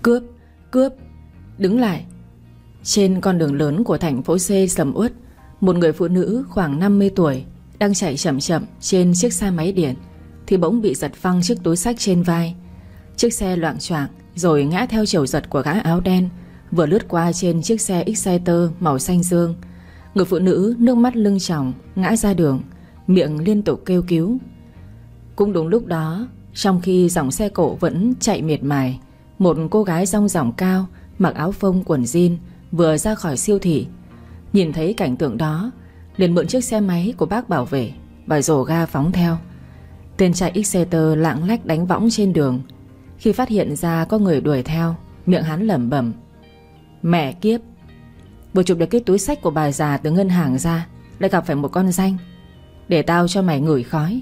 Cướp, cướp, đứng lại. Trên con đường lớn của thành phố C sầm uất, một người phụ nữ khoảng 50 tuổi đang chạy chậm chậm trên chiếc xe máy điện thì bỗng bị giật phăng chiếc túi xách trên vai. Chiếc xe loạng choạng rồi ngã theo chiều giật của gã áo đen vừa lướt qua trên chiếc xe Exciter màu xanh dương. Người phụ nữ nước mắt lưng tròng ngã ra đường, miệng liên tục kêu cứu. Cũng đúng lúc đó, trong khi dòng xe cộ vẫn chạy miệt mài, một cô gái dong dỏng cao, mặc áo phông quần jean vừa ra khỏi siêu thị. Nhìn thấy cảnh tượng đó, liền mượn chiếc xe máy của bác bảo vệ và dồ ga phóng theo. Tên trai Exciter lạng lách đánh võng trên đường. Khi phát hiện ra có người đuổi theo, miệng hắn lẩm bẩm: mẹ kiếp, vừa chụp được cái túi xách của bà già từ ngân hàng ra, lại gặp phải một con danh. Để tao cho mày ngửi khói.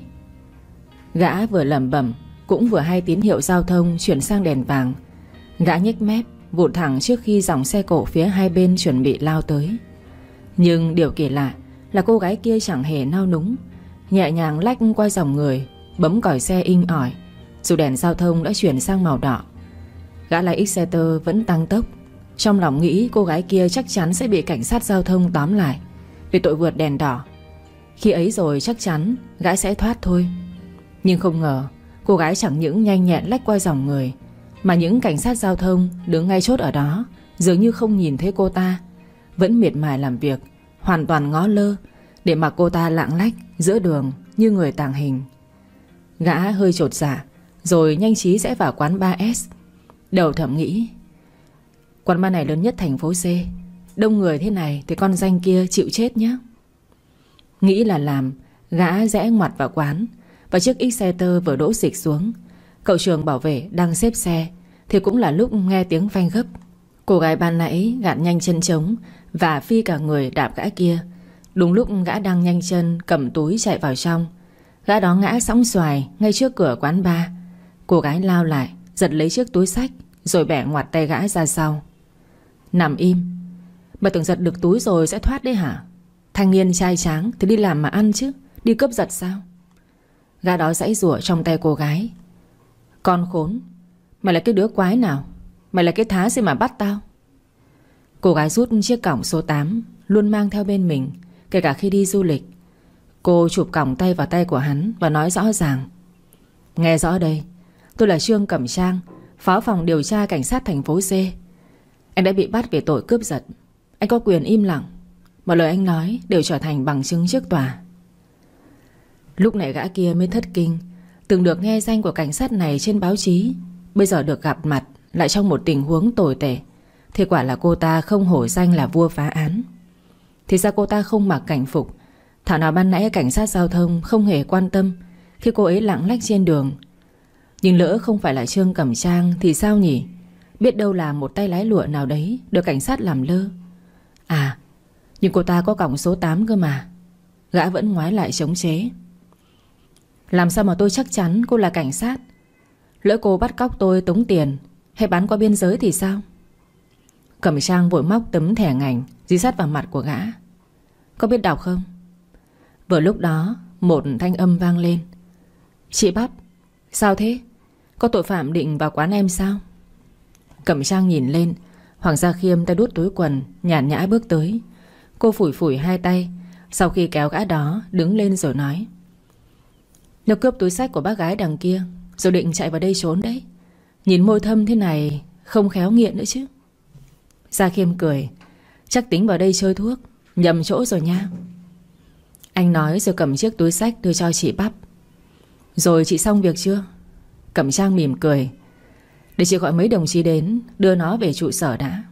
Gã vừa lẩm bẩm cũng vừa hay tín hiệu giao thông chuyển sang đèn vàng. Gã nhếch mép vụt thẳng trước khi dòng xe cộ phía hai bên chuẩn bị lao tới. Nhưng điều kỳ lạ là cô gái kia chẳng hề nao núng, nhẹ nhàng lách qua dòng người, bấm còi xe inh ỏi dù đèn giao thông đã chuyển sang màu đỏ. Gã lái Exciter vẫn tăng tốc, trong lòng nghĩ cô gái kia chắc chắn sẽ bị cảnh sát giao thông tóm lại vì tội vượt đèn đỏ. Khi ấy rồi chắc chắn gã sẽ thoát thôi. Nhưng không ngờ cô gái chẳng những nhanh nhẹn lách qua dòng người, mà những cảnh sát giao thông đứng ngay chốt ở đó dường như không nhìn thấy cô ta, vẫn miệt mài làm việc, hoàn toàn ngó lơ để mặc cô ta lạng lách giữa đường như người tàng hình. Gã hơi chột dạ rồi nhanh trí rẽ vào quán 3S. Đầu thầm nghĩ, quán bar này lớn nhất thành phố C, đông người thế này thì con danh kia chịu chết nhé. Nghĩ là làm, gã rẽ ngoặt vào quán. Và chiếc Exciter vừa đỗ xịch xuống, cậu Trường bảo vệ đang xếp xe thì cũng là lúc nghe tiếng phanh gấp. Cô gái ban nãy gạt nhanh chân trống và phi cả người đạp gã kia. Đúng lúc gã đang nhanh chân cầm túi chạy vào trong, gã đó ngã sõng xoài ngay trước cửa quán bar. Cô gái lao lại giật lấy chiếc túi xách rồi bẻ ngoặt tay gã ra sau. Nằm im. Bà tưởng giật được túi rồi sẽ thoát đấy hả? Thanh niên trai tráng thì đi làm mà ăn chứ, đi cướp giật sao? Gã đó giãy giụa trong tay cô gái. Con khốn, mày là cái đứa quái nào? Mày là cái thá gì mà bắt tao? Cô gái rút chiếc còng số 8 luôn mang theo bên mình, kể cả khi đi du lịch. Cô chụp còng tay vào tay của hắn và nói rõ ràng: nghe rõ đây, tôi là Trương Cẩm Trang, phó phòng điều tra cảnh sát thành phố C. Anh đã bị bắt về tội cướp giật. Anh có quyền im lặng. Mọi lời anh nói đều trở thành bằng chứng trước tòa. Lúc này gã kia mới thất kinh. Từng được nghe danh của cảnh sát này trên báo chí, bây giờ được gặp mặt lại trong một tình huống tồi tệ thì quả là cô ta không hổ danh là vua phá án. Thì ra cô ta không mặc cảnh phục. Thảo nào ban nãy cảnh sát giao thông không hề quan tâm khi cô ấy lạng lách trên đường. Nhưng lỡ không phải là Trương Cẩm Trang thì sao nhỉ? Biết đâu là một tay lái lụa nào đấy được cảnh sát làm lơ. À, nhưng cô ta có còng số 8 cơ mà. Gã vẫn ngoái lại chống chế. Làm sao mà tôi chắc chắn cô là cảnh sát? Lỡ cô bắt cóc tôi tống tiền hay bán qua biên giới thì sao? Cẩm Trang vội móc tấm thẻ ngành dí sát vào mặt của gã. Có biết đọc không? Vừa lúc đó một thanh âm vang lên. Chị Bắp, sao thế? Có tội phạm định vào quán em sao? Cẩm Trang nhìn lên. Hoàng Gia Khiêm tay đút túi quần, nhàn nhã bước tới. Cô phủi phủi hai tay, sau khi kéo gã đó đứng lên rồi nói: nó cướp túi xách của bác gái đằng kia rồi định chạy vào đây trốn đấy. Nhìn môi thâm thế này không khéo nghiện nữa chứ. Gia Khiêm cười: chắc tính vào đây chơi thuốc, nhầm chỗ rồi nha. Anh nói rồi cầm chiếc túi xách đưa cho chị Bắp. Rồi chị xong việc chưa? Cẩm Trang mỉm cười: để chị gọi mấy đồng chí đến đưa nó về trụ sở đã.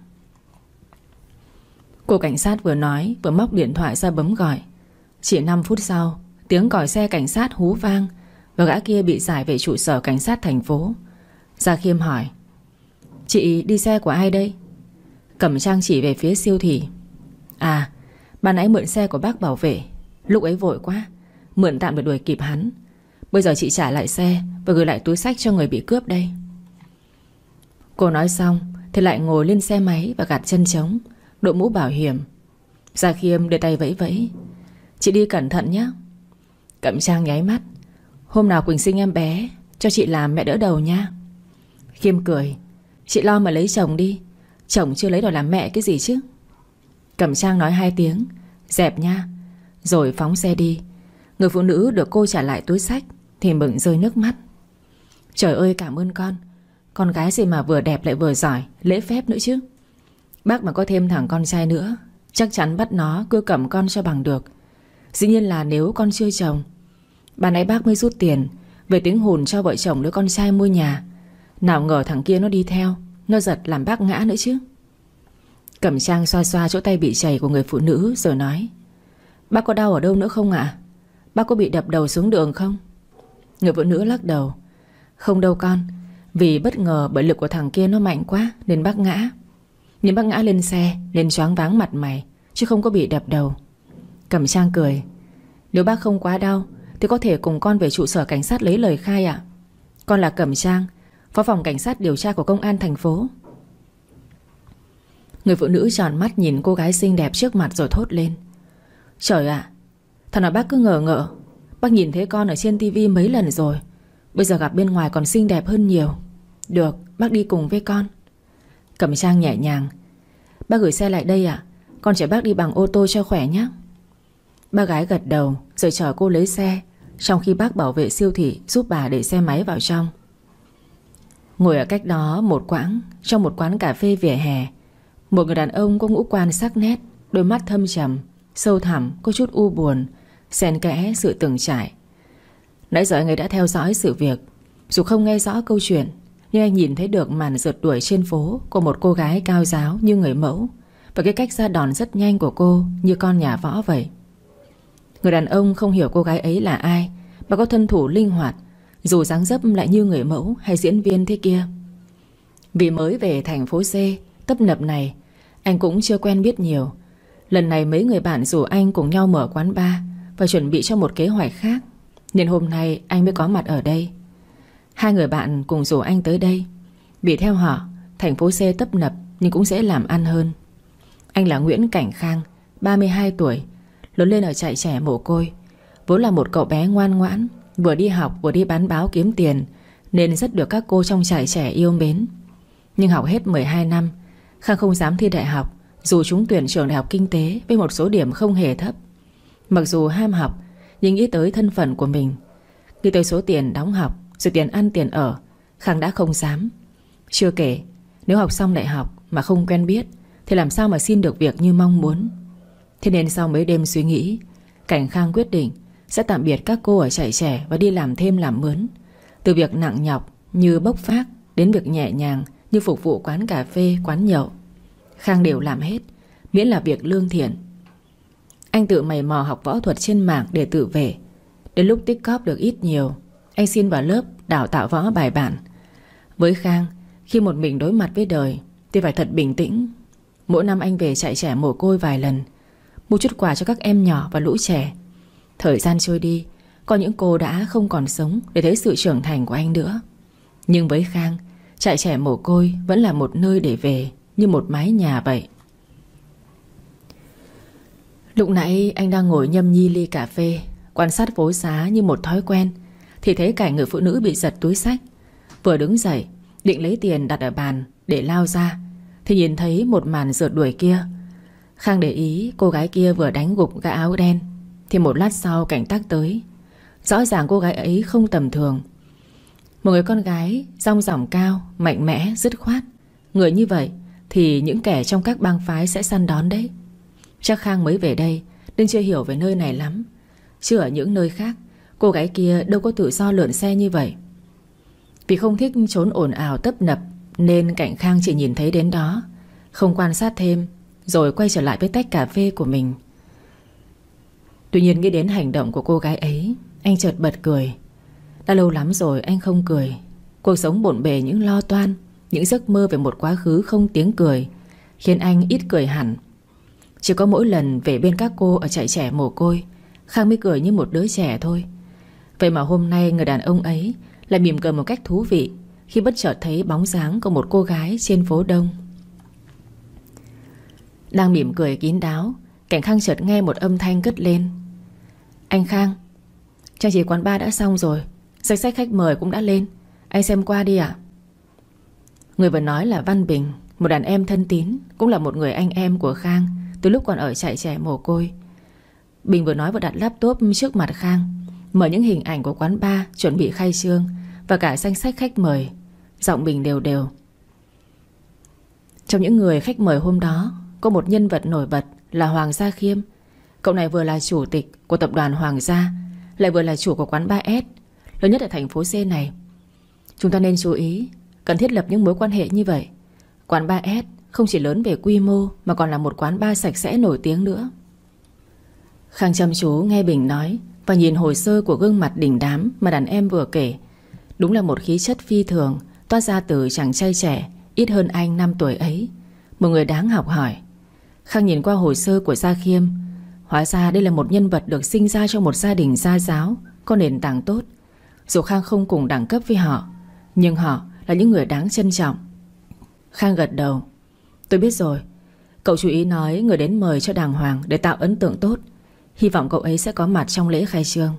Cô cảnh sát vừa nói vừa móc điện thoại ra bấm gọi. Chỉ 5 phút sau, tiếng còi xe cảnh sát hú vang và gã kia bị giải về trụ sở cảnh sát thành phố. Gia Khiêm hỏi: chị đi xe của ai đây? Cẩm Trang chỉ về phía siêu thị. À, ban nãy mượn xe của bác bảo vệ, lúc ấy vội quá, mượn tạm để đuổi kịp hắn. Bây giờ chị trả lại xe và gửi lại túi xách cho người bị cướp đây. Cô nói xong thì lại ngồi lên xe máy và gạt chân trống, đội mũ bảo hiểm. Gia Khiêm đưa tay vẫy vẫy: chị đi cẩn thận nhé. Cẩm Trang nháy mắt: hôm nào Quỳnh sinh em bé cho chị làm mẹ đỡ đầu nha. Khiêm cười: Chị lo mà lấy chồng đi. Chồng chưa lấy đòi làm mẹ cái gì chứ. Cẩm Trang nói 2 tiếng dẹp nha, rồi phóng xe đi. Người phụ nữ được cô trả lại túi xách thì mừng rơi nước mắt. Trời ơi, cảm ơn con gái gì mà vừa đẹp lại vừa giỏi, lễ phép nữa chứ. Bác mà có thêm thằng con trai nữa, chắc chắn bắt nó cưa cầm con cho bằng được. Dĩ nhiên là nếu con chưa chồng. Ban nãy bác mới rút tiền về tiếng hùn cho vợ chồng đứa con trai mua nhà. Nào ngờ thằng kia nó đi theo, nó giật làm bác ngã nữa chứ. Cẩm Trang xoa xoa chỗ tay bị chảy của người phụ nữ rồi nói: Bác có đau ở đâu nữa không ạ? Bác có bị đập đầu xuống đường không? Người phụ nữ lắc đầu: Không đâu con. Vì bất ngờ bởi lực của thằng kia nó mạnh quá nên bác ngã. Nhưng bác ngã lên xe nên choáng váng mặt mày, chứ không có bị đập đầu. Cẩm Trang cười: Nếu bác không quá đau thì có thể cùng con về trụ sở cảnh sát lấy lời khai ạ. Con là Cẩm Trang, phó phòng cảnh sát điều tra của công an thành phố. Người phụ nữ tròn mắt nhìn cô gái xinh đẹp trước mặt rồi thốt lên: Trời ạ, thằng nào bác cứ ngờ ngợ. Bác nhìn thấy con ở trên tivi mấy lần rồi, bây giờ gặp bên ngoài còn xinh đẹp hơn nhiều. Được, bác đi cùng với con. Cẩm Trang nhẹ nhàng: Bác gửi xe lại đây ạ. Con chở bác đi bằng ô tô cho khỏe nhé. Bác gái gật đầu rồi chở cô lấy xe, trong khi bác bảo vệ siêu thị giúp bà để xe máy vào trong. Ngồi ở cách đó một quãng, trong một quán cà phê vỉa hè, một người đàn ông có ngũ quan sắc nét, đôi mắt thâm trầm, sâu thẳm, có chút u buồn, xen kẽ sự từng trải. Nãy giờ anh ấy đã theo dõi sự việc. Dù không nghe rõ câu chuyện, nhưng anh nhìn thấy được màn rượt đuổi trên phố của một cô gái cao ráo như người mẫu, và cái cách ra đòn rất nhanh của cô như con nhà võ vậy. Người đàn ông không hiểu cô gái ấy là ai, mà có thân thủ linh hoạt, dù dáng dấp lại như người mẫu hay diễn viên thế kia. Vì mới về thành phố C tấp nập này, anh cũng chưa quen biết nhiều. Lần này mấy người bạn rủ anh cùng nhau mở quán bar và chuẩn bị cho một kế hoạch khác, nên hôm nay anh mới có mặt ở đây. 2 người bạn cùng rủ anh tới đây vì theo họ, thành phố C tấp nập nhưng cũng dễ làm ăn hơn. Anh là Nguyễn Cảnh Khang, 32 tuổi, lớn lên ở trại trẻ mồ côi. Vốn là một cậu bé ngoan ngoãn, vừa đi học vừa đi bán báo kiếm tiền, nên rất được các cô trong trại trẻ yêu mến. Nhưng học hết 12 năm, Khang không dám thi đại học, dù trúng tuyển trường đại học kinh tế với một số điểm không hề thấp. Mặc dù ham học, nhưng nghĩ tới thân phận của mình, nghĩ tới số tiền đóng học, rồi tiền ăn tiền ở, Khang đã không dám. Chưa kể, nếu học xong đại học mà không quen biết thì làm sao mà xin được việc như mong muốn. Thế nên sau mấy đêm suy nghĩ, Cảnh Khang quyết định sẽ tạm biệt các cô ở trại trẻ và đi làm thêm làm mướn. Từ việc nặng nhọc như bốc phác đến việc nhẹ nhàng như phục vụ quán cà phê, quán nhậu, Khang đều làm hết, miễn là việc lương thiện. Anh tự mày mò học võ thuật trên mạng để tự vệ. Đến lúc tích cóp được ít nhiều, anh xin vào lớp đào tạo võ bài bản. Với Khang, khi một mình đối mặt với đời thì phải thật bình tĩnh. Mỗi năm anh về trại trẻ mồ côi vài lần, mua chút quà cho các em nhỏ và lũ trẻ. Thời gian trôi đi, có những cô đã không còn sống để thấy sự trưởng thành của anh nữa. Nhưng với Khang, trại trẻ mồ côi vẫn là một nơi để về, như một mái nhà vậy. Lúc nãy anh đang ngồi nhâm nhi ly cà phê, quan sát phố xá như một thói quen, thì thấy cảnh người phụ nữ bị giật túi xách. Vừa đứng dậy định lấy tiền đặt ở bàn để lao ra, thì nhìn thấy một màn rượt đuổi kia. Khang để ý cô gái kia vừa đánh gục gã áo đen, thì một lát sau cảnh tác tới. Rõ ràng cô gái ấy không tầm thường. Một người con gái dong dỏng cao, mạnh mẽ, dứt khoát. Người như vậy thì những kẻ trong các bang phái sẽ săn đón đấy. Chắc Khang mới về đây nên chưa hiểu về nơi này lắm, chứ ở những nơi khác cô gái kia đâu có tự do lượn xe như vậy. Vì không thích trốn ồn ào tấp nập nên Cảnh Khang chỉ nhìn thấy đến đó, không quan sát thêm, rồi quay trở lại với tách cà phê của mình. Tuy nhiên nghĩ đến hành động của cô gái ấy, anh chợt bật cười. Đã lâu lắm rồi anh không cười. Cuộc sống bộn bề những lo toan, những giấc mơ về một quá khứ không tiếng cười, khiến anh ít cười hẳn. Chỉ có mỗi lần về bên các cô ở trại trẻ mồ côi, Khang mới cười như một đứa trẻ thôi. Vậy mà hôm nay người đàn ông ấy lại mỉm cười một cách thú vị khi bất chợt thấy bóng dáng của một cô gái trên phố đông. Đang mỉm cười kín đáo, Cảnh Khang chợt nghe một âm thanh cất lên: Anh Khang, trang trí quán bar đã xong rồi, danh sách khách mời cũng đã lên, anh xem qua đi ạ. Người vừa nói là Văn Bình, một đàn em thân tín, cũng là một người anh em của Khang từ lúc còn ở trại trẻ mồ côi. Bình vừa nói vừa đặt laptop trước mặt Khang, mở những hình ảnh của quán bar chuẩn bị khai trương và cả danh sách khách mời. Giọng Bình đều đều. Trong những người khách mời hôm đó có một nhân vật nổi bật là Hoàng Gia Khiêm. Cậu này vừa là chủ tịch của tập đoàn Hoàng Gia, lại vừa là chủ của quán bar S lớn nhất ở thành phố C này. Chúng ta nên chú ý, cần thiết lập những mối quan hệ như vậy. Quán bar S không chỉ lớn về quy mô mà còn là một quán bar sạch sẽ nổi tiếng nữa. Khang chăm chú nghe Bình nói và nhìn hồ sơ của gương mặt đình đám mà đàn em vừa kể. Đúng là một khí chất phi thường toát ra từ chàng trai trẻ ít hơn anh 5 tuổi ấy, một người đáng học hỏi. Khang nhìn qua hồ sơ của Gia Khiêm. Hóa ra đây là một nhân vật được sinh ra trong một gia đình gia giáo, có nền tảng tốt. Dù Khang không cùng đẳng cấp với họ, nhưng họ là những người đáng trân trọng. Khang gật đầu. Tôi biết rồi. Cậu chú ý nói người đến mời cho đàng hoàng để tạo ấn tượng tốt. Hy vọng cậu ấy sẽ có mặt trong lễ khai trương.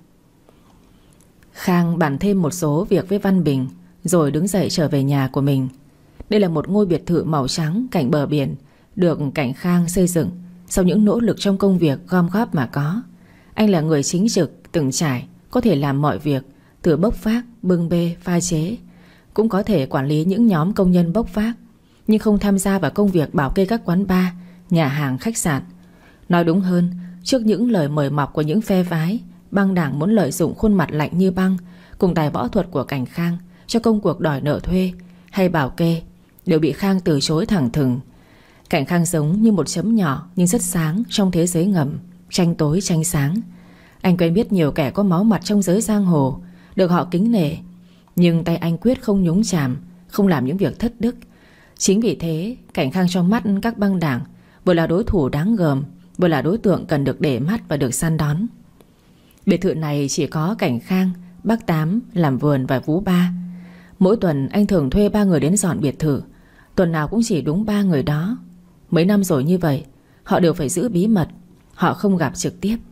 Khang bàn thêm một số việc với Văn Bình, rồi đứng dậy trở về nhà của mình. Đây là một ngôi biệt thự màu trắng cạnh bờ biển, được Cảnh Khang xây dựng sau những nỗ lực trong công việc gom góp mà có. Anh là người chính trực, từng trải, có thể làm mọi việc, từ bốc vác, bưng bê, pha chế. Cũng có thể quản lý những nhóm công nhân bốc vác, nhưng không tham gia vào công việc bảo kê các quán bar, nhà hàng, khách sạn. Nói đúng hơn, trước những lời mời mọc của những phe phái, băng đảng muốn lợi dụng khuôn mặt lạnh như băng cùng tài võ thuật của Cảnh Khang cho công cuộc đòi nợ thuê hay bảo kê đều bị Khang từ chối thẳng thừng. Cảnh Khang giống như một chấm nhỏ nhưng rất sáng trong thế giới ngầm, tranh tối tranh sáng. Anh quen biết nhiều kẻ có máu mặt trong giới giang hồ, được họ kính nể, nhưng tay anh quyết không nhúng chàm, không làm những việc thất đức. Chính vì thế Cảnh Khang trong mắt các băng đảng vừa là đối thủ đáng gờm, vừa là đối tượng cần được để mắt và được săn đón. Biệt thự này chỉ có Cảnh Khang, bác Tám làm vườn và Vú Ba. Mỗi tuần anh thường thuê 3 người đến dọn biệt thự. Tuần nào cũng chỉ đúng 3 người đó. Mấy năm rồi như vậy, họ đều phải giữ bí mật. Họ không gặp trực tiếp,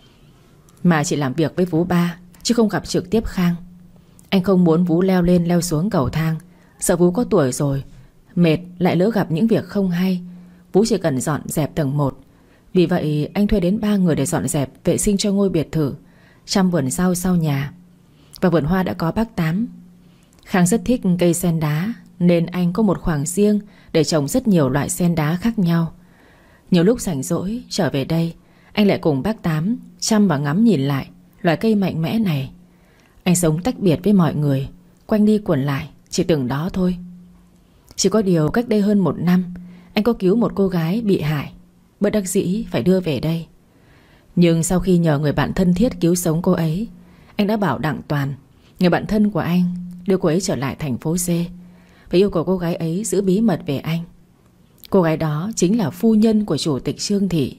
mà chỉ làm việc với Vú Ba, chứ không gặp trực tiếp Khang. Anh không muốn Vú leo lên leo xuống cầu thang, sợ Vú có tuổi rồi, mệt lại lỡ gặp những việc không hay. Vú chỉ cần dọn dẹp tầng 1. Vì vậy anh thuê đến 3 người để dọn dẹp vệ sinh cho ngôi biệt thự, chăm vườn rau sau nhà. Và vườn hoa đã có bác Tám. Khang rất thích cây sen đá, nên anh có một khoảng riêng để trồng rất nhiều loại sen đá khác nhau. Nhiều lúc rảnh rỗi trở về đây, anh lại cùng bác Tám chăm và ngắm nhìn lại loài cây mạnh mẽ này. Anh sống tách biệt với mọi người, quanh đi quẩn lại chỉ từng đó thôi. Chỉ có điều cách đây hơn 1 năm, anh có cứu một cô gái bị hại, bất đắc dĩ phải đưa về đây. Nhưng sau khi nhờ người bạn thân thiết cứu sống cô ấy, anh đã bảo Đặng Toàn, người bạn thân của anh, đưa cô ấy trở lại thành phố C và yêu cầu cô gái ấy giữ bí mật về anh. Cô gái đó chính là phu nhân của chủ tịch Trương Thị.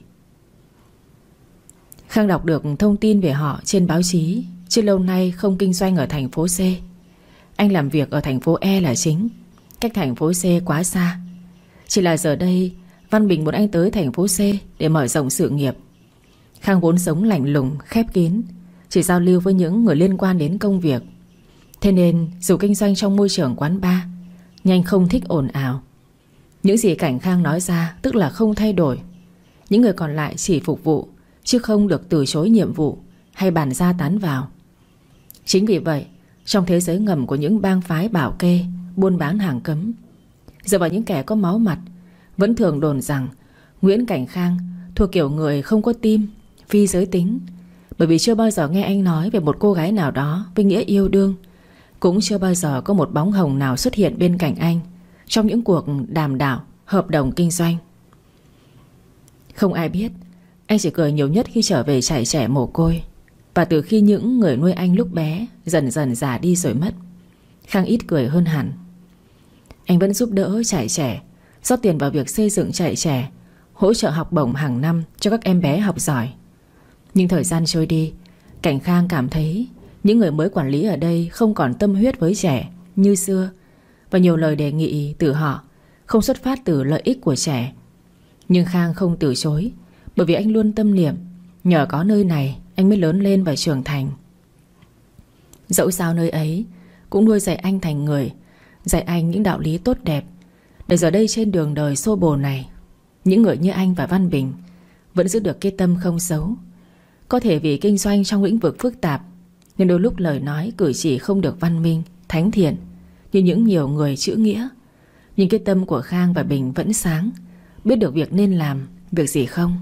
Khang đọc được thông tin về họ trên báo chí, chứ lâu nay không kinh doanh ở thành phố C. Anh làm việc ở thành phố E là chính, cách thành phố C quá xa. Chỉ là giờ đây Văn Bình muốn anh tới thành phố C để mở rộng sự nghiệp. Khang vốn sống lạnh lùng, khép kín, chỉ giao lưu với những người liên quan đến công việc. Thế nên dù kinh doanh trong môi trường quán bar, nhưng anh không thích ồn ào. Những gì Cảnh Khang nói ra tức là không thay đổi. Những người còn lại chỉ phục vụ, chứ không được từ chối nhiệm vụ hay bàn ra tán vào. Chính vì vậy, trong thế giới ngầm của những bang phái bảo kê, buôn bán hàng cấm, dựa vào những kẻ có máu mặt, vẫn thường đồn rằng Nguyễn Cảnh Khang thuộc kiểu người không có tim, phi giới tính. Bởi vì chưa bao giờ nghe anh nói về một cô gái nào đó với nghĩa yêu đương, cũng chưa bao giờ có một bóng hồng nào xuất hiện bên cạnh anh trong những cuộc đàm đạo, hợp đồng kinh doanh. Không ai biết, anh chỉ cười nhiều nhất khi trở về trại trẻ mồ côi. Và từ khi những người nuôi anh lúc bé dần dần già đi rồi mất, Khang ít cười hơn hẳn. Anh vẫn giúp đỡ trại trẻ, rót tiền vào việc xây dựng trại trẻ, hỗ trợ học bổng hàng năm cho các em bé học giỏi. Nhưng thời gian trôi đi, Cảnh Khang cảm thấy những người mới quản lý ở đây không còn tâm huyết với trẻ như xưa, và nhiều lời đề nghị từ họ không xuất phát từ lợi ích của trẻ. Nhưng Khang không từ chối, bởi vì anh luôn tâm niệm nhờ có nơi này anh mới lớn lên và trưởng thành. Dẫu sao nơi ấy cũng nuôi dạy anh thành người, dạy anh những đạo lý tốt đẹp, để giờ đây trên đường đời xô bồ này, những người như anh và Văn Bình vẫn giữ được cái tâm không xấu. Có thể vì kinh doanh trong lĩnh vực phức tạp nên đôi lúc lời nói cử chỉ không được văn minh, thánh thiện như những nhiều người chữ nghĩa, nhưng cái tâm của Khang và Bình vẫn sáng, biết được việc nên làm, việc gì không.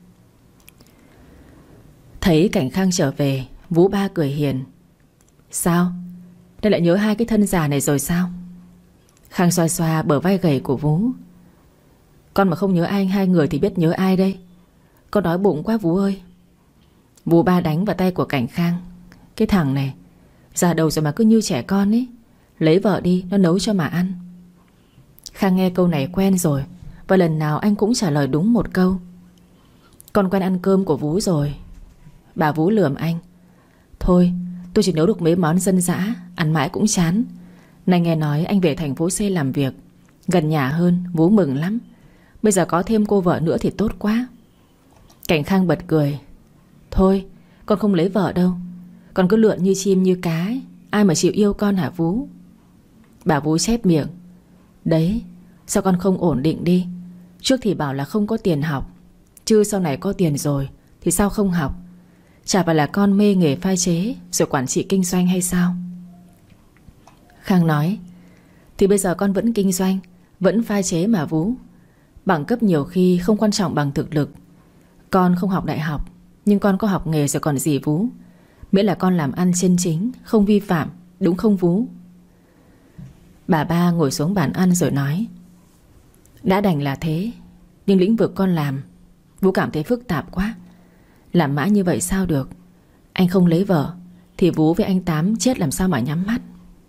Thấy cảnh Khang trở về, Vú Ba cười hiền. Sao? Đây lại nhớ hai cái thân già này rồi sao? Khang xoa xoa bờ vai gầy của Vú. Con mà không nhớ anh hai người thì biết nhớ ai đây? Con đói bụng quá Vú ơi. Vú Ba đánh vào tay của cảnh Khang. Cái thằng này già đầu rồi mà cứ như trẻ con ấy. Lấy vợ đi, nó nấu cho mà ăn. Khang nghe câu này quen rồi, và lần nào anh cũng trả lời đúng một câu. Con quen ăn cơm của Vú rồi. Bà Vú lườm anh. Thôi, tôi chỉ nấu được mấy món dân dã, ăn mãi cũng chán. Này nghe nói anh về thành phố C làm việc, gần nhà hơn, Vú mừng lắm. Bây giờ có thêm cô vợ nữa thì tốt quá. Cảnh Khang bật cười. Thôi, con không lấy vợ đâu. Con cứ lượn như chim như cá ấy. Ai mà chịu yêu con hả Vú? Bà Vú chép miệng. Đấy, sao con không ổn định đi? Trước thì bảo là không có tiền học, chứ sau này có tiền rồi thì sao không học? Chả phải là con mê nghề pha chế rồi quản trị kinh doanh hay sao? Khang nói. Thì bây giờ con vẫn kinh doanh, vẫn pha chế mà Vú. Bằng cấp nhiều khi không quan trọng bằng thực lực. Con không học đại học, nhưng con có học nghề rồi còn gì Vú. Miễn là con làm ăn chân chính, không vi phạm, đúng không Vú? Bà Ba ngồi xuống bàn ăn rồi nói. Đã đành là thế, nhưng lĩnh vực con làm Vú cảm thấy phức tạp quá. Làm mãi như vậy sao được? Anh không lấy vợ thì Vú với anh Tám chết làm sao mà nhắm mắt.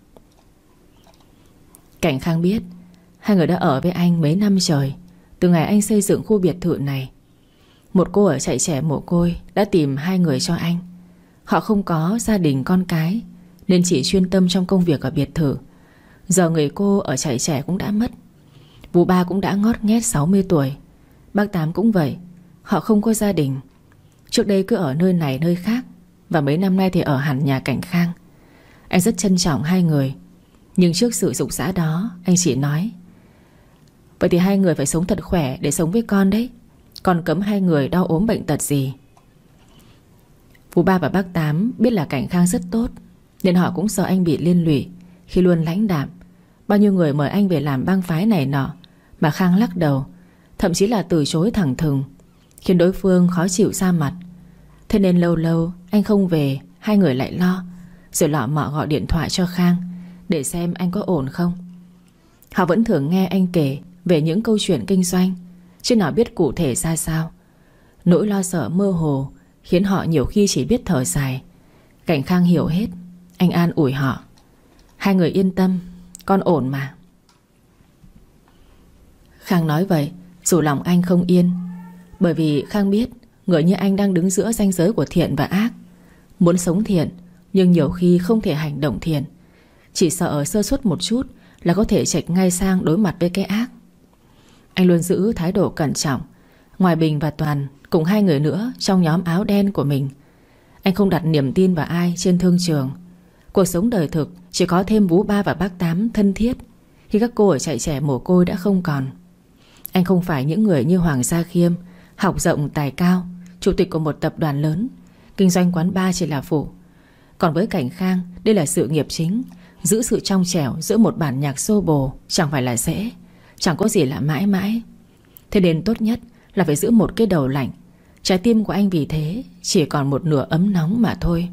Cảnh Khang biết hai người đã ở với anh mấy năm trời, từ ngày anh xây dựng khu biệt thự này. Một cô ở Chạy Trẻ mồ côi đã tìm hai người cho anh. Họ không có gia đình con cái nên chỉ chuyên tâm trong công việc ở biệt thự. Giờ người cô ở Chạy Trẻ cũng đã mất. Vú Ba cũng đã ngót nghét 60 tuổi. Bác Tám cũng vậy. Họ không có gia đình. Trước đây cứ ở nơi này nơi khác, và mấy năm nay thì ở hẳn nhà Cảnh Khang. Anh rất trân trọng hai người, nhưng trước sự dục dã đó anh chỉ nói. Vậy thì hai người phải sống thật khỏe để sống với con đấy. Con cấm hai người đau ốm bệnh tật gì. Vú Ba và bác Tám biết là Cảnh Khang rất tốt, nên họ cũng sợ anh bị liên lụy khi luôn lãnh đạm. Bao nhiêu người mời anh về làm bang phái này nọ mà Khang lắc đầu, thậm chí là từ chối thẳng thừng, khiến đối phương khó chịu ra mặt. Thế nên lâu lâu anh không về, hai người lại lo, rồi lọ mọ gọi điện thoại cho Khang để xem anh có ổn không. Họ vẫn thường nghe anh kể về những câu chuyện kinh doanh, chứ nào biết cụ thể ra sao. Nỗi lo sợ mơ hồ khiến họ nhiều khi chỉ biết thở dài. Cảnh Khang hiểu hết. Anh an ủi họ. Hai người yên tâm, con ổn mà. Khang nói vậy dù lòng anh không yên, bởi vì Khang biết người như anh đang đứng giữa ranh giới của thiện và ác. Muốn sống thiện, nhưng nhiều khi không thể hành động thiện. Chỉ sợ sơ suất một chút là có thể chệch ngay sang đối mặt với cái ác. Anh luôn giữ thái độ cẩn trọng. Ngoài Bình và Toàn cùng hai người nữa trong nhóm áo đen của mình, anh không đặt niềm tin vào ai trên thương trường. Cuộc sống đời thực chỉ có thêm Vú Ba và bác Tám thân thiết khi các cô ở Chạy Trẻ mồ côi đã không còn. Anh không phải những người như Hoàng Gia Khiêm, học rộng tài cao, chủ tịch của một tập đoàn lớn. Kinh doanh quán bar chỉ là phụ. Còn với Cảnh Khang, đây là sự nghiệp chính. Giữ sự trong trẻo giữa một bản nhạc xô bồ chẳng phải là dễ, chẳng có gì là mãi mãi. Thế nên tốt nhất là phải giữ một cái đầu lạnh. Trái tim của anh vì thế chỉ còn một nửa ấm nóng mà thôi.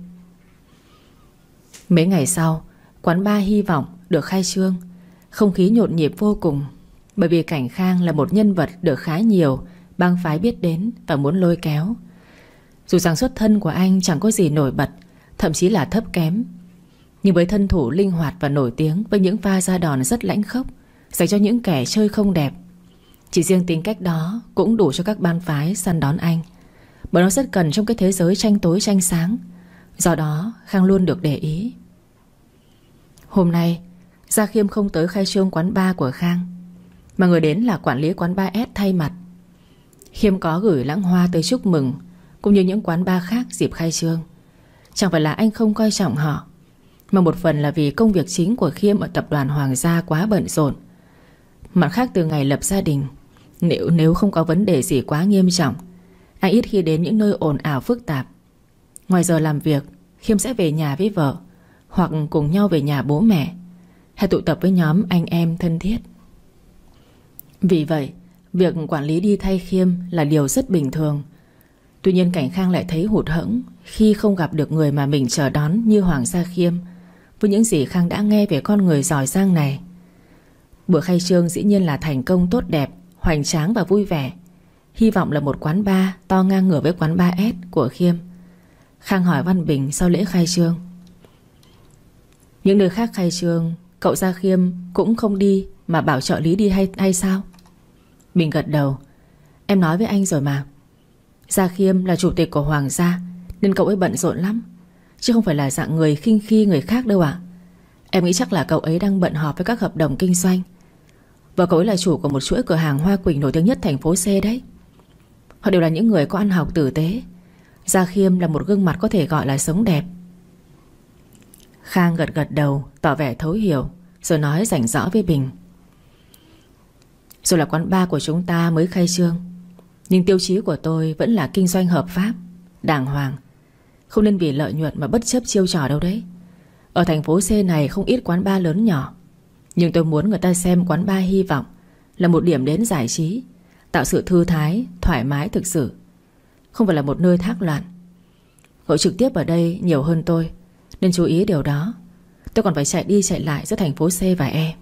Mấy ngày sau, quán bar Hy Vọng được khai trương. Không khí nhộn nhịp vô cùng, bởi vì Cảnh Khang là một nhân vật được khá nhiều bang phái biết đến và muốn lôi kéo. Dù rằng xuất thân của anh chẳng có gì nổi bật, thậm chí là thấp kém, nhưng với thân thủ linh hoạt và nổi tiếng với những pha ra đòn rất lãnh khốc dành cho những kẻ chơi không đẹp, chỉ riêng tính cách đó cũng đủ cho các bang phái săn đón anh, bởi nó rất cần trong cái thế giới tranh tối tranh sáng. Do đó Khang luôn được để ý. Hôm nay Gia Khiêm không tới khai trương quán bar của Khang, mà người đến là quản lý quán bar S thay mặt. Khiêm có gửi lãng hoa tới chúc mừng, cũng như những quán bar khác dịp khai trương. Chẳng phải là anh không coi trọng họ, Mà một phần là vì công việc chính của Khiêm ở tập đoàn Hoàng gia quá bận rộn. Mặt khác từ ngày lập gia đình, Nếu không có vấn đề gì quá nghiêm trọng, anh ít khi đến những nơi ồn ào phức tạp. Ngoài giờ làm việc, Khiêm sẽ về nhà với vợ, hoặc cùng nhau về nhà bố mẹ, hay tụ tập với nhóm anh em thân thiết. Vì vậy, việc quản lý đi thay Khiêm là điều rất bình thường. Tuy nhiên Cảnh Khang lại thấy hụt hẫng khi không gặp được người mà mình chờ đón như Hoàng Gia Khiêm, với những gì Khang đã nghe về con người giỏi giang này. Bữa khai trương dĩ nhiên là thành công tốt đẹp, hoành tráng và vui vẻ. Hy vọng là một quán bar to ngang ngửa với quán bar S của Khiêm. Khang hỏi Văn Bình sau lễ khai trương: những nơi khác khai trương, cậu Gia Khiêm cũng không đi mà bảo trợ lý đi hay sao? Bình gật đầu: em nói với anh rồi mà. Gia Khiêm là chủ tịch của Hoàng gia, nên cậu ấy bận rộn lắm, chứ không phải là dạng người khinh khi người khác đâu ạ. Em nghĩ chắc là cậu ấy đang bận họp với các hợp đồng kinh doanh. Và cậu ấy là chủ của một chuỗi cửa hàng Hoa Quỳnh nổi tiếng nhất thành phố C đấy. Họ đều là những người có ăn học tử tế. Gia Khiêm là một gương mặt có thể gọi là sống đẹp. Khang gật đầu tỏ vẻ thấu hiểu, rồi nói rành rõ với Bình: rồi là quán bar của chúng ta mới khai trương, nhưng tiêu chí của tôi vẫn là kinh doanh hợp pháp, đàng hoàng, không nên vì lợi nhuận mà bất chấp chiêu trò đâu đấy. Ở thành phố C này không ít quán bar lớn nhỏ, nhưng tôi muốn người ta xem quán bar Hy Vọng là một điểm đến giải trí, tạo sự thư thái, thoải mái thực sự, không phải là một nơi thác loạn. Cậu trực tiếp ở đây nhiều hơn tôi, nên chú ý điều đó. Tôi còn phải chạy đi chạy lại giữa thành phố C và E.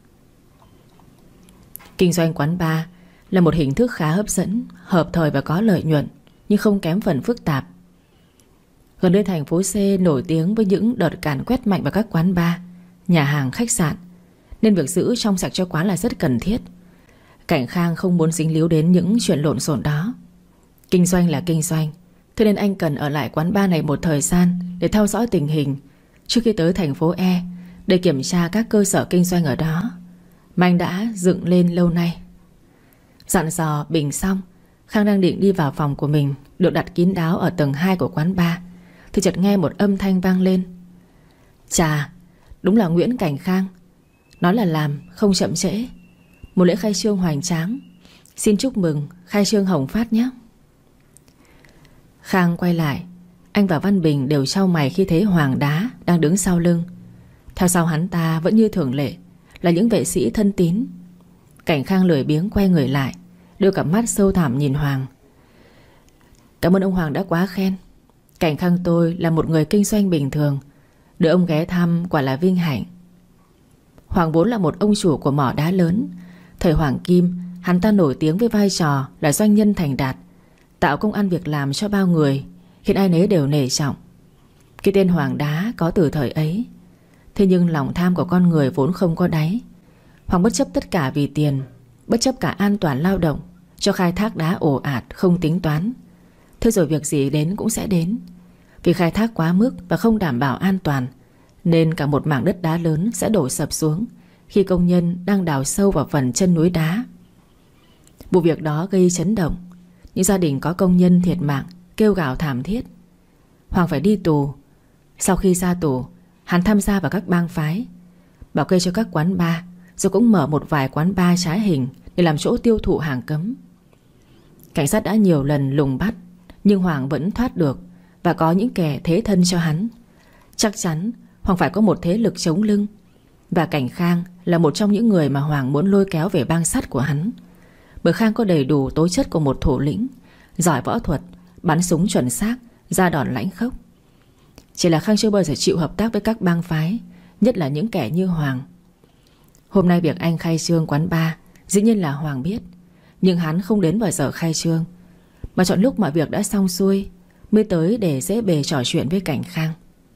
Kinh doanh quán bar là một hình thức khá hấp dẫn, hợp thời và có lợi nhuận, nhưng không kém phần phức tạp. Gần đây thành phố C nổi tiếng với những đợt càn quét mạnh vào các quán bar, nhà hàng, khách sạn, nên việc giữ trong sạch cho quán là rất cần thiết. Cảnh Khang không muốn dính líu đến những chuyện lộn xộn đó. Kinh doanh là kinh doanh, thế nên anh cần ở lại quán bar này một thời gian để theo dõi tình hình trước khi tới thành phố E, để kiểm tra các cơ sở kinh doanh ở đó mà anh đã dựng lên lâu nay. Dặn dò Bình xong, Khang đang định đi vào phòng của mình, được đặt kín đáo ở tầng 2 của quán bar, thì chợt nghe một âm thanh vang lên: chà, đúng là Nguyễn Cảnh Khang. Nói là làm, không chậm trễ. Một lễ khai trương hoành tráng, xin chúc mừng khai trương hồng phát nhé. Khang quay lại, anh và Văn Bình đều chau mày khi thấy Hoàng Đá đang đứng sau lưng. Theo sau hắn ta vẫn như thường lệ là những vệ sĩ thân tín. Cảnh Khang lười biếng quay người lại, đưa cặp mắt sâu thẳm nhìn Hoàng. Cảm ơn ông Hoàng đã quá khen. Cảnh Khang tôi là một người kinh doanh bình thường, được ông ghé thăm quả là vinh hạnh. Hoàng vốn là một ông chủ của mỏ đá lớn. Thời Hoàng Kim, hắn ta nổi tiếng với vai trò là doanh nhân thành đạt, tạo công ăn việc làm cho bao người, khiến ai nấy đều nể trọng. Cái tên Hoàng Đá có từ thời ấy. Thế nhưng lòng tham của con người vốn không có đáy. Hoàng bất chấp tất cả vì tiền, bất chấp cả an toàn lao động, cho khai thác đá ồ ạt không tính toán. Thế rồi việc gì đến cũng sẽ đến. Vì khai thác quá mức và không đảm bảo an toàn, nên cả một mảng đất đá lớn sẽ đổ sập xuống khi công nhân đang đào sâu vào phần chân núi đá. Vụ việc đó gây chấn động. Những gia đình có công nhân thiệt mạng kêu gào thảm thiết. Hoàng phải đi tù. Sau khi ra tù, hắn tham gia vào các bang phái, bảo kê cho các quán bar, rồi cũng mở một vài quán bar trái hình để làm chỗ tiêu thụ hàng cấm. Cảnh sát đã nhiều lần lùng bắt, nhưng Hoàng vẫn thoát được, và có những kẻ thế thân cho hắn. Chắc chắn Hoàng phải có một thế lực chống lưng, và Cảnh Khang là một trong những người mà Hoàng muốn lôi kéo về bang sắt của hắn. Bởi Khang có đầy đủ tố chất của một thủ lĩnh, giỏi võ thuật, bắn súng chuẩn xác, ra đòn lãnh khốc. Chỉ là Khang chưa bao giờ chịu hợp tác với các bang phái, nhất là những kẻ như Hoàng. Hôm nay việc anh khai trương quán bar dĩ nhiên là Hoàng biết, nhưng hắn không đến vào giờ khai trương, mà chọn lúc mọi việc đã xong xuôi mới tới để dễ bề trò chuyện với Cảnh Khang.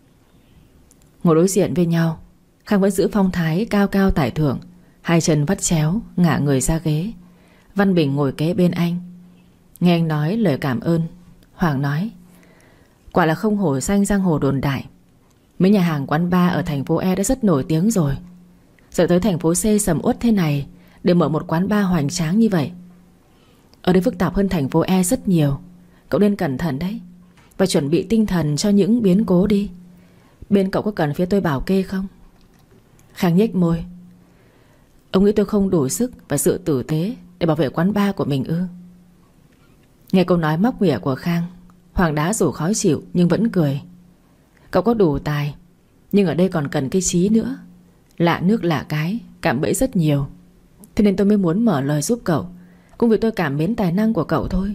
Ngồi đối diện với nhau, Khang vẫn giữ phong thái cao cao tại thượng, hai chân vắt chéo, ngả người ra ghế. Văn Bình ngồi kế bên anh. Nghe anh nói lời cảm ơn, Hoàng nói: quả là không hổ danh giang hồ đồn đại. Mấy nhà hàng quán bar ở thành phố E đã rất nổi tiếng rồi. Giờ tới thành phố C sầm uất thế này để mở một quán bar hoành tráng như vậy. Ở đây phức tạp hơn thành phố E rất nhiều. Cậu nên cẩn thận đấy, và chuẩn bị tinh thần cho những biến cố đi. Bên cậu có cần phía tôi bảo kê không? Khang nhếch môi. Ông nghĩ tôi không đủ sức và sự tử tế để bảo vệ quán bar của mình ư? Nghe câu nói móc mỉa của Khang, Hoàng Đá dù khó chịu nhưng vẫn cười. Cậu có đủ tài, nhưng ở đây còn cần cái trí nữa. Lạ nước lạ cái, cạm bẫy rất nhiều. Thế nên tôi mới muốn mở lời giúp cậu, cũng vì tôi cảm mến tài năng của cậu thôi.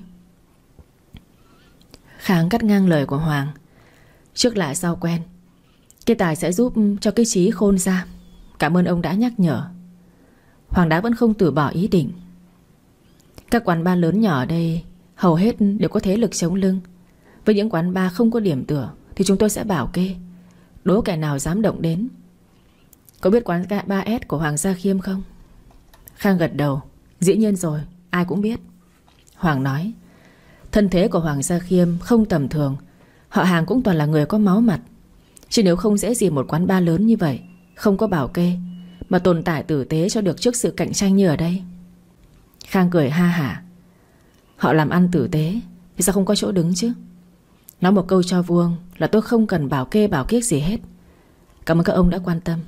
Khang cắt ngang lời của Hoàng. Trước lạ sau quen, cái tài sẽ giúp cho cái trí khôn ra. Cảm ơn ông đã nhắc nhở. Hoàng Đá vẫn không từ bỏ ý định. Các quán bar lớn nhỏ ở đây hầu hết đều có thế lực chống lưng. Với những quán bar không có điểm tựa thì chúng tôi sẽ bảo kê, đố kẻ nào dám động đến. Có biết quán 3S của Hoàng Gia Khiêm không? Khang gật đầu. Dĩ nhiên rồi, ai cũng biết. Hoàng nói, thân thế của Hoàng Gia Khiêm không tầm thường. Họ hàng cũng toàn là người có máu mặt. Chứ nếu không dễ gì một quán bar lớn như vậy không có bảo kê mà tồn tại tử tế cho được trước sự cạnh tranh như ở đây. Khang cười ha hả. Họ làm ăn tử tế thì sao không có chỗ đứng chứ? Nói một câu cho vuông là tôi không cần bảo kê bảo kiết gì hết. Cảm ơn các ông đã quan tâm.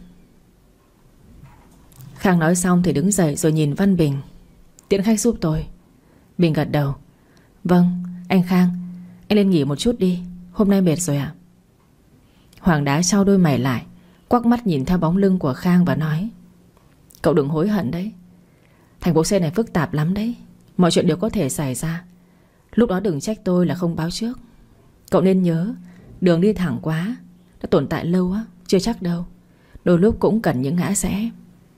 Khang nói xong thì đứng dậy rồi nhìn Văn Bình. Tiễn khách giúp tôi. Bình gật đầu. Vâng, anh Khang, anh lên nghỉ một chút đi, hôm nay mệt rồi ạ. Hoàng Đá chau đôi mày lại, quắc mắt nhìn theo bóng lưng của Khang và nói, cậu đừng hối hận đấy. Thành phố C này phức tạp lắm đấy. Mọi chuyện đều có thể xảy ra. Lúc đó đừng trách tôi là không báo trước. Cậu nên nhớ, đường đi thẳng quá, đã tồn tại lâu á, chưa chắc đâu. Đôi lúc cũng cần những ngã rẽ.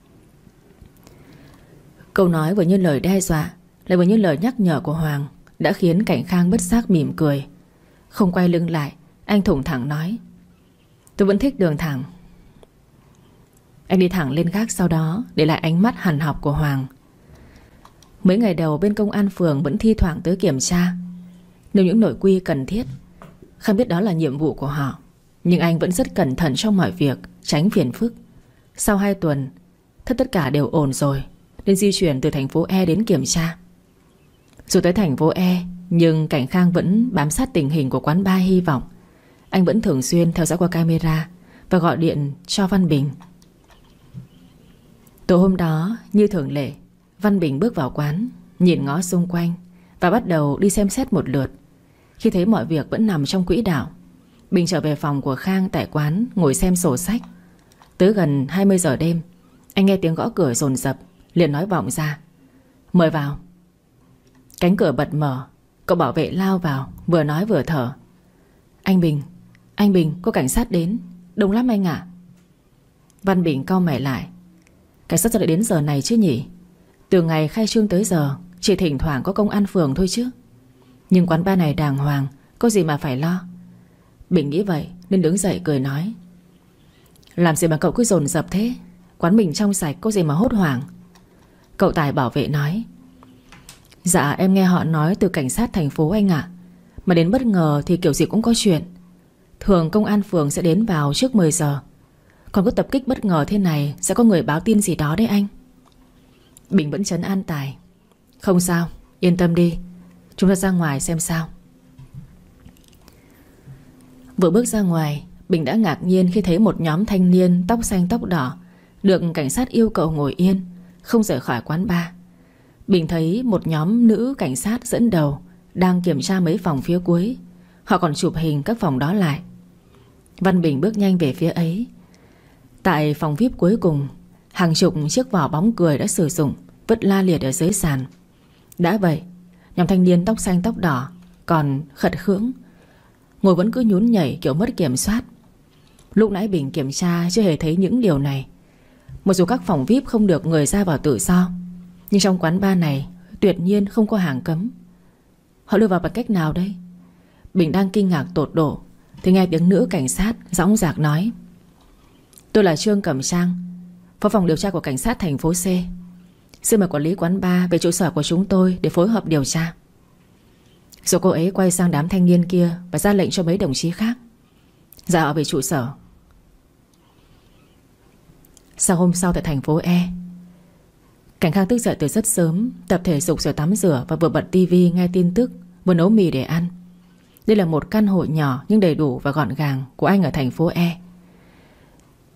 Câu nói vừa như lời đe dọa, lại vừa như lời nhắc nhở của Hoàng, đã khiến Cảnh Khang bất giác mỉm cười. Không quay lưng lại, anh thủng thẳng nói, tôi vẫn thích đường thẳng. Anh đi thẳng lên gác, sau đó để lại ánh mắt hằn học của Hoàng. Mấy ngày đầu bên công an phường vẫn thi thoảng tới kiểm tra. Nếu những nội quy cần thiết, Khang biết đó là nhiệm vụ của họ, nhưng anh vẫn rất cẩn thận trong mọi việc, tránh phiền phức. Sau 2 tuần, tất cả đều ổn rồi, nên di chuyển từ thành phố E đến kiểm tra. Dù tới thành phố E, nhưng Cảnh Khang vẫn bám sát tình hình của quán bar Hy Vọng. Anh vẫn thường xuyên theo dõi qua camera và gọi điện cho Văn Bình. Tối hôm đó, như thường lệ, Văn Bình bước vào quán, nhìn ngó xung quanh và bắt đầu đi xem xét một lượt. Khi thấy mọi việc vẫn nằm trong quỹ đạo, Bình trở về phòng của Khang tại quán ngồi xem sổ sách. Tới gần 20 giờ đêm, anh nghe tiếng gõ cửa dồn dập, liền nói vọng ra, mời vào. Cánh cửa bật mở, cậu bảo vệ lao vào, vừa nói vừa thở. Anh Bình, có cảnh sát đến. Đông lắm anh ạ. Văn Bình cau mày lại. Cảnh sát sao lại đến giờ này chứ nhỉ? Từ ngày khai trương tới giờ chỉ thỉnh thoảng có công an phường thôi chứ. Nhưng quán bar này đàng hoàng, có gì mà phải lo. Bình nghĩ vậy nên đứng dậy cười nói, làm gì mà cậu cứ dồn dập thế? Quán mình trong sạch, có gì mà hốt hoảng. Cậu Tài bảo vệ nói, dạ em nghe họ nói từ cảnh sát thành phố anh ạ. Mà đến bất ngờ thì kiểu gì cũng có chuyện. Thường công an phường sẽ đến vào trước 10 giờ. Còn có tập kích bất ngờ thế này sẽ có người báo tin gì đó đấy anh. Bình vẫn trấn an Tài, không sao, yên tâm đi, chúng ta ra ngoài xem sao. Vừa bước ra ngoài, Bình đã ngạc nhiên khi thấy một nhóm thanh niên tóc xanh tóc đỏ được cảnh sát yêu cầu ngồi yên, không rời khỏi quán bar. Bình thấy một nhóm nữ cảnh sát dẫn đầu đang kiểm tra mấy phòng phía cuối. Họ còn chụp hình các phòng đó lại. Văn Bình bước nhanh về phía ấy. Tại phòng VIP cuối cùng, hàng chục chiếc vỏ bóng cười đã sử dụng vứt la liệt ở dưới sàn. Đã vậy, nhóm thanh niên tóc xanh tóc đỏ còn khật khưỡng, ngồi vẫn cứ nhún nhảy kiểu mất kiểm soát. Lúc nãy Bình kiểm tra chưa hề thấy những điều này. Mặc dù các phòng VIP không được người ra vào tự do, nhưng trong quán bar này tuyệt nhiên không có hàng cấm. Họ đưa vào bằng cách nào đây? Bình đang kinh ngạc tột độ thì nghe tiếng nữ cảnh sát dõng dạc nói, tôi là Trương Cẩm Trang, phó phòng điều tra của cảnh sát thành phố C. Xin mời quản lý quán bar về trụ sở của chúng tôi để phối hợp điều tra. Rồi cô ấy quay sang đám thanh niên kia và ra lệnh cho mấy đồng chí khác. Dạ ở về trụ sở. Sau hôm sau tại thành phố E, Cảnh Khang thức dậy từ rất sớm, tập thể dục rồi tắm rửa và vừa bật tivi nghe tin tức, vừa nấu mì để ăn. Đây là một căn hộ nhỏ nhưng đầy đủ và gọn gàng của anh ở thành phố E.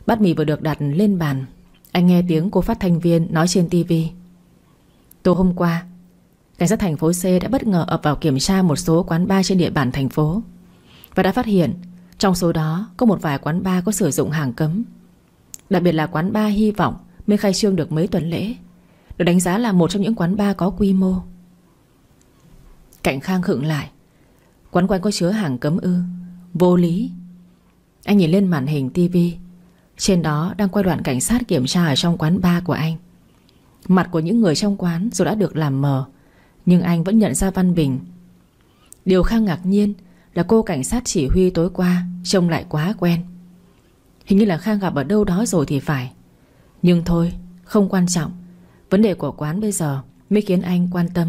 Bát mì vừa được đặt lên bàn, anh nghe tiếng cô phát thanh viên nói trên tivi. Tối hôm qua, cảnh sát thành phố C đã bất ngờ ập vào kiểm tra một số quán bar trên địa bàn thành phố và đã phát hiện trong số đó có một vài quán bar có sử dụng hàng cấm. Đặc biệt là quán bar Hy Vọng mới khai trương được mấy tuần lễ, được đánh giá là một trong những quán bar có quy mô. Cảnh Khang khựng lại. Quán có chứa hàng cấm ư? Vô lý. Anh nhìn lên màn hình tivi. Trên đó đang quay đoạn cảnh sát kiểm tra ở trong quán bar của anh. Mặt của những người trong quán dù đã được làm mờ, nhưng anh vẫn nhận ra Văn Bình. Điều Khang ngạc nhiên là cô cảnh sát chỉ huy tối qua trông lại quá quen. Hình như là Khang gặp ở đâu đó rồi thì phải. Nhưng thôi, không quan trọng. Vấn đề của quán bây giờ mới khiến anh quan tâm.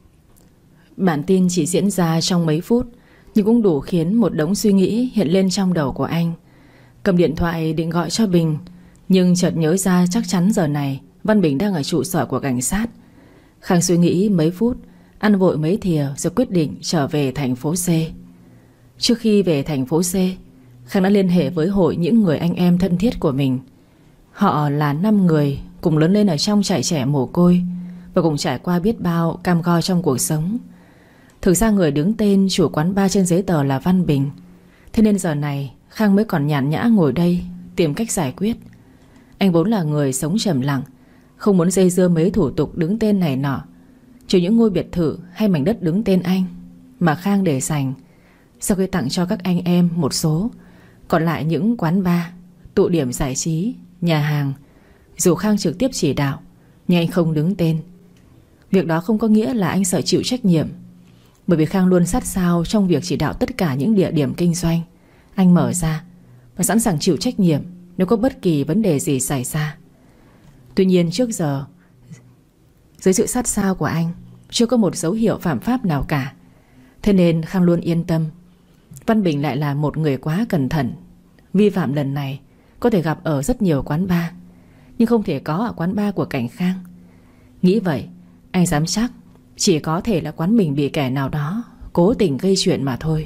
Bản tin chỉ diễn ra trong mấy phút, nhưng cũng đủ khiến một đống suy nghĩ hiện lên trong đầu của anh. Cầm điện thoại định gọi cho Bình, nhưng chợt nhớ ra chắc chắn giờ này Văn Bình đang ở trụ sở của cảnh sát. Khang suy nghĩ mấy phút, ăn vội mấy thìa rồi quyết định trở về thành phố C. Trước khi về thành phố C, Khang đã liên hệ với hội những người anh em thân thiết của mình. Họ là 5 người cùng lớn lên ở trong trại trẻ mồ côi và cùng trải qua biết bao cam go trong cuộc sống. Thực ra người đứng tên chủ quán bar trên giấy tờ là Văn Bình. Thế nên giờ này Khang mới còn nhàn nhã ngồi đây tìm cách giải quyết. Anh vốn là người sống trầm lặng, không muốn dây dưa mấy thủ tục đứng tên này nọ. Trừ những ngôi biệt thự hay mảnh đất đứng tên anh mà Khang để dành, sau khi tặng cho các anh em một số, còn lại những quán bar, tụ điểm giải trí, nhà hàng, dù Khang trực tiếp chỉ đạo nhưng anh không đứng tên. Việc đó không có nghĩa là anh sợ chịu trách nhiệm, bởi vì Khang luôn sát sao trong việc chỉ đạo tất cả những địa điểm kinh doanh anh mở ra, và sẵn sàng chịu trách nhiệm nếu có bất kỳ vấn đề gì xảy ra. Tuy nhiên trước giờ, dưới sự sát sao của anh, chưa có một dấu hiệu phạm pháp nào cả. Thế nên Khang luôn yên tâm. Văn Bình lại là một người quá cẩn thận. Vi phạm lần này có thể gặp ở rất nhiều quán bar, nhưng không thể có ở quán bar của Cảnh Khang. Nghĩ vậy, anh dám chắc chỉ có thể là quán mình bị kẻ nào đó cố tình gây chuyện mà thôi.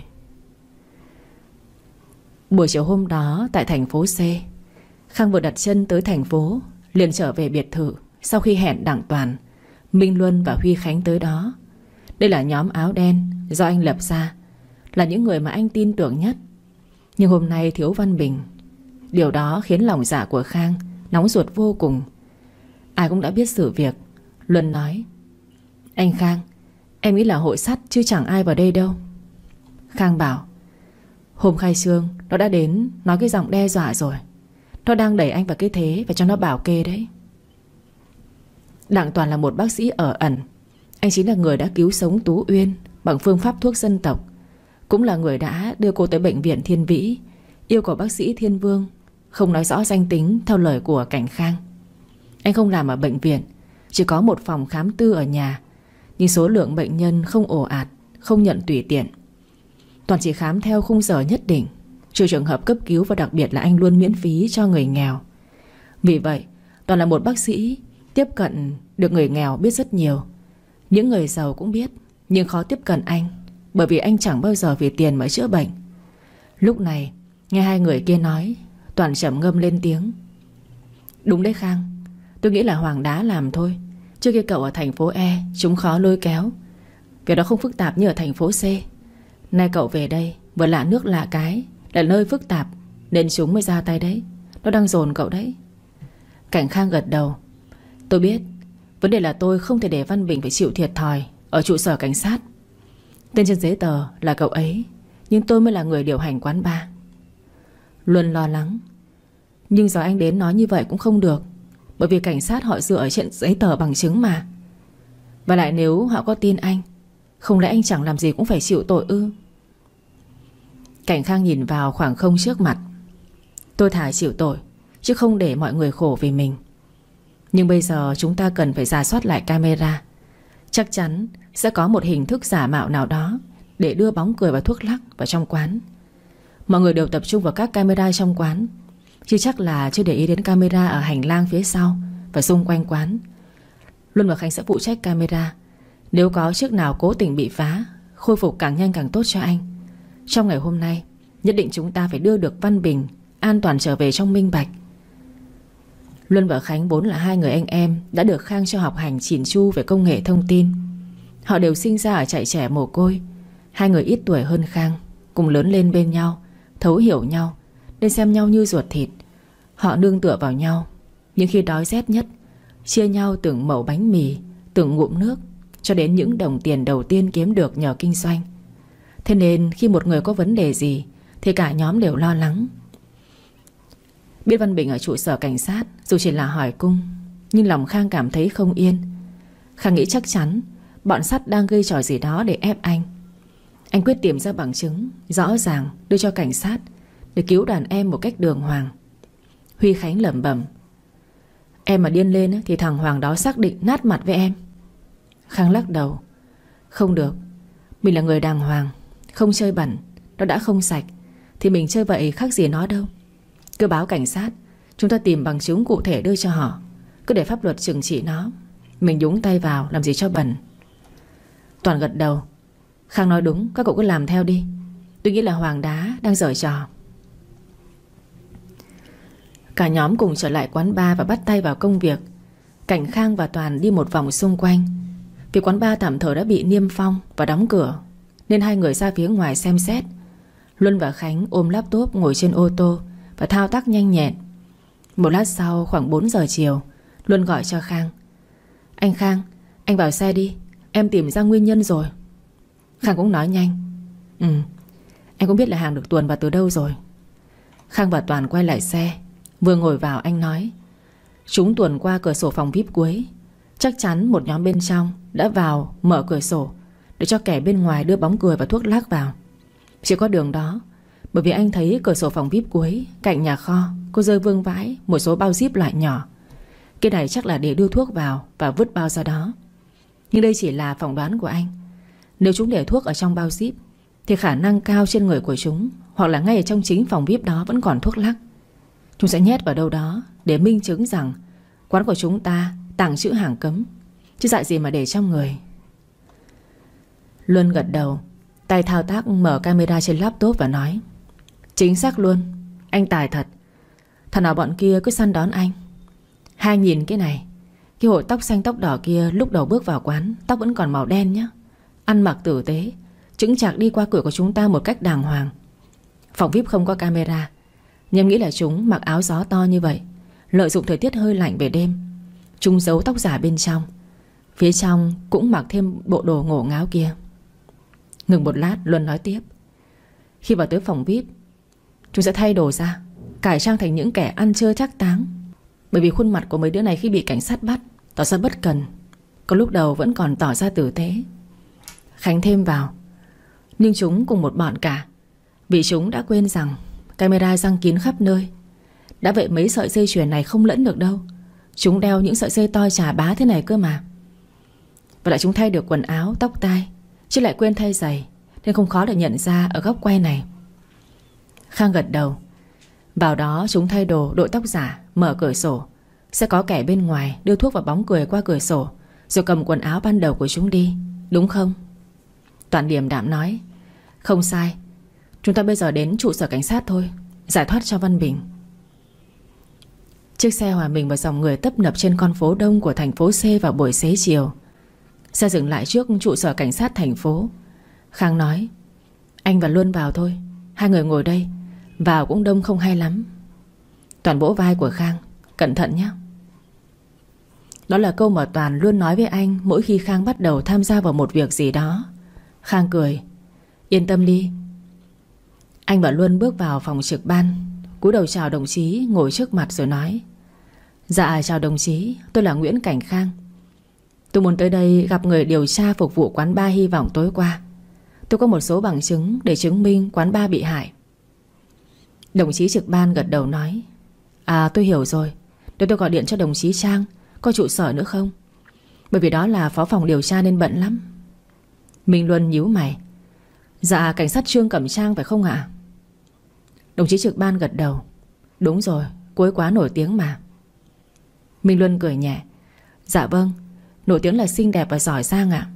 Buổi chiều hôm đó tại thành phố C, Khang vừa đặt chân tới thành phố liền trở về biệt thự sau khi hẹn Đặng Toàn, Minh Luân và Huy Khánh tới đó. Đây là nhóm áo đen do anh lập ra, là những người mà anh tin tưởng nhất. Nhưng hôm nay thiếu Văn Bình. Điều đó khiến lòng dạ của Khang nóng ruột vô cùng. Ai cũng đã biết sự việc. Luân nói: Anh Khang, em nghĩ là hội sắt chứ chẳng ai vào đây đâu. Khang bảo: Hôm khai trương nó đã đến nói cái giọng đe dọa rồi. Nó đang đẩy anh vào cái thế và cho nó bảo kê đấy. Đặng Toàn là một bác sĩ ở ẩn. Anh chính là người đã cứu sống Tú Uyên bằng phương pháp thuốc dân tộc, cũng là người đã đưa cô tới bệnh viện Thiên Vĩ, yêu cầu bác sĩ Thiên Vương không nói rõ danh tính theo lời của Cảnh Khang. Anh không làm ở bệnh viện, chỉ có một phòng khám tư ở nhà, nhưng số lượng bệnh nhân không ồ ạt, không nhận tùy tiện. Toàn chỉ khám theo khung giờ nhất định, trừ trường hợp cấp cứu, và đặc biệt là anh luôn miễn phí cho người nghèo. Vì vậy Toàn là một bác sĩ tiếp cận được người nghèo biết rất nhiều. Những người giàu cũng biết, nhưng khó tiếp cận anh, bởi vì anh chẳng bao giờ vì tiền mà chữa bệnh. Lúc này nghe hai người kia nói, Toàn trầm ngâm lên tiếng: Đúng đấy Khang, tôi nghĩ là Hoàng Đá làm thôi. Trước kia cậu ở thành phố E chúng khó lôi kéo. Việc đó không phức tạp như ở thành phố C. Nay cậu về đây vừa lạ nước lạ cái, là nơi phức tạp, nên chúng mới ra tay đấy. Nó đang dồn cậu đấy. Cảnh Khang gật đầu: Tôi biết. Vấn đề là tôi không thể để Văn Bình phải chịu thiệt thòi ở trụ sở cảnh sát. Tên trên giấy tờ là cậu ấy, nhưng tôi mới là người điều hành quán bar. Luân lo lắng: Nhưng giờ anh đến nói như vậy cũng không được, bởi vì cảnh sát họ dựa ở trên giấy tờ bằng chứng mà. Và lại nếu họ có tin anh, không lẽ anh chẳng làm gì cũng phải chịu tội ư? Cảnh Khang nhìn vào khoảng không trước mặt: Tôi thà chịu tội, chứ không để mọi người khổ vì mình. Nhưng bây giờ chúng ta cần phải rà soát lại camera. Chắc chắn sẽ có một hình thức giả mạo nào đó để đưa bóng cười và thuốc lắc vào trong quán. Mọi người đều tập trung vào các camera trong quán, chứ chắc là chưa để ý đến camera ở hành lang phía sau và xung quanh quán. Luân và Khánh sẽ phụ trách camera. Nếu có chiếc nào cố tình bị phá, khôi phục càng nhanh càng tốt cho anh. Trong ngày hôm nay nhất định chúng ta phải đưa được Văn Bình an toàn trở về trong minh bạch. Luân và Khánh vốn là hai người anh em đã được Khang cho học hành chỉn chu về công nghệ thông tin. Họ đều sinh ra ở trại trẻ mồ côi. Hai người ít tuổi hơn Khang, cùng lớn lên bên nhau, thấu hiểu nhau, nên xem nhau như ruột thịt. Họ nương tựa vào nhau. Nhưng khi đói rét nhất, chia nhau từng mẩu bánh mì, từng ngụm nước, cho đến những đồng tiền đầu tiên kiếm được nhờ kinh doanh. Thế nên khi một người có vấn đề gì thì cả nhóm đều lo lắng. Biết Văn Bình ở trụ sở cảnh sát, dù chỉ là hỏi cung, nhưng lòng Khang cảm thấy không yên. Khang nghĩ chắc chắn bọn sắt đang gây trò gì đó để ép anh. Anh quyết tìm ra bằng chứng rõ ràng đưa cho cảnh sát để cứu đàn em một cách đường hoàng. Huy Khánh lẩm bẩm: em mà điên lên thì thằng Hoàng đó xác định nát mặt với em. Khang lắc đầu: không được, mình là người đàng hoàng, không chơi bẩn. Nó đã không sạch thì mình chơi vậy khác gì nó đâu. Cứ báo cảnh sát, chúng ta tìm bằng chứng cụ thể đưa cho họ. Cứ để pháp luật trừng trị nó. Mình nhúng tay vào làm gì cho bẩn. Toàn gật đầu: Khang nói đúng, các cậu cứ làm theo đi. Tôi nghĩ là Hoàng đá đang giở trò. Cả nhóm cùng trở lại quán bar và bắt tay vào công việc. Cảnh Khang và Toàn đi một vòng xung quanh. Vì quán bar tạm thời đã bị niêm phong và đóng cửa, nên hai người ra phía ngoài xem xét. Luân và Khánh ôm laptop ngồi trên ô tô và thao tác nhanh nhẹn. Một lát sau, khoảng 4 giờ chiều, Luân gọi cho Khang: anh Khang, anh vào xe đi, em tìm ra nguyên nhân rồi. Khang cũng nói nhanh: anh cũng biết là hàng được tuồn vào từ đâu rồi. Khang và Toàn quay lại xe. Vừa ngồi vào anh nói: chúng tuồn qua cửa sổ phòng VIP cuối. Chắc chắn một nhóm bên trong đã vào mở cửa sổ để cho kẻ bên ngoài đưa bóng cười và thuốc lắc vào. Chỉ có đường đó. Bởi vì anh thấy cửa sổ phòng VIP cuối cạnh nhà kho có rơi vương vãi một số bao zip loại nhỏ. Cái này chắc là để đưa thuốc vào và vứt bao ra đó. Nhưng đây chỉ là phỏng đoán của anh. Nếu chúng để thuốc ở trong bao zip thì khả năng cao trên người của chúng, hoặc là ngay ở trong chính phòng VIP đó vẫn còn thuốc lắc. Chúng sẽ nhét vào đâu đó để minh chứng rằng quán của chúng ta tàng trữ hàng cấm, chứ dại gì mà để trong người. Luân gật đầu, tay thao tác mở camera trên laptop và nói: chính xác luôn, anh tài thật. Thằng nào bọn kia cứ săn đón anh. Hai nhìn cái này, cái hội tóc xanh tóc đỏ kia lúc đầu bước vào quán tóc vẫn còn màu đen nhá, ăn mặc tử tế, chững chạc đi qua cửa của chúng ta một cách đàng hoàng. Phòng VIP không có camera, nhưng em nghĩ là chúng mặc áo gió to như vậy, lợi dụng thời tiết hơi lạnh về đêm. Chúng giấu tóc giả bên trong, phía trong cũng mặc thêm bộ đồ ngổ ngáo kia. Ngừng một lát, Luân nói tiếp: khi vào tới phòng VIP, chúng sẽ thay đồ ra, cải trang thành những kẻ ăn chơi trác táng. Bởi vì khuôn mặt của mấy đứa này khi bị cảnh sát bắt tỏ ra bất cần, có lúc đầu vẫn còn tỏ ra tử tế. Khánh thêm vào: nhưng chúng cùng một bọn cả. Vì chúng đã quên rằng camera giăng kín khắp nơi. Đã vậy mấy sợi dây chuyền này không lẫn được đâu. Chúng đeo những sợi dây to chà bá thế này cơ mà. Và lại chúng thay được quần áo, tóc tai, chứ lại quên thay giày, nên không khó để nhận ra ở góc quay này. Khang gật đầu. Vào đó chúng thay đồ, đội tóc giả, mở cửa sổ. Sẽ có kẻ bên ngoài đưa thuốc và bóng cười qua cửa sổ, rồi cầm quần áo ban đầu của chúng đi, đúng không? Toàn điềm đạm nói: không sai. Chúng ta bây giờ đến trụ sở cảnh sát thôi, giải thoát cho Văn Bình. Chiếc xe hòa mình vào dòng người tấp nập trên con phố đông của thành phố C vào buổi xế chiều. Xe dừng lại trước trụ sở cảnh sát thành phố. Khang nói: anh và Luân vào thôi, hai người ngồi đây, vào cũng đông không hay lắm. Toàn vỗ vai của Khang: cẩn thận nhé. Đó là câu mà Toàn luôn nói với anh mỗi khi Khang bắt đầu tham gia vào một việc gì đó. Khang cười: yên tâm đi. Anh và Luân bước vào phòng trực ban, cúi đầu chào đồng chí ngồi trước mặt rồi nói: dạ chào đồng chí, tôi là Nguyễn Cảnh Khang. Tôi muốn tới đây gặp người điều tra phục vụ quán bar Hy Vọng tối qua. Tôi có một số bằng chứng để chứng minh quán bar bị hại. Đồng chí trực ban gật đầu nói: à tôi hiểu rồi, để tôi gọi điện cho đồng chí Trang. Có trụ sở nữa không? Bởi vì đó là phó phòng điều tra nên bận lắm. Minh Luân nhíu mày: dạ cảnh sát Trương Cẩm Trang phải không ạ? Đồng chí trực ban gật đầu: đúng rồi, cô ấy quá nổi tiếng mà. Minh Luân cười nhẹ: dạ vâng, nổi tiếng là xinh đẹp và giỏi giang ạ.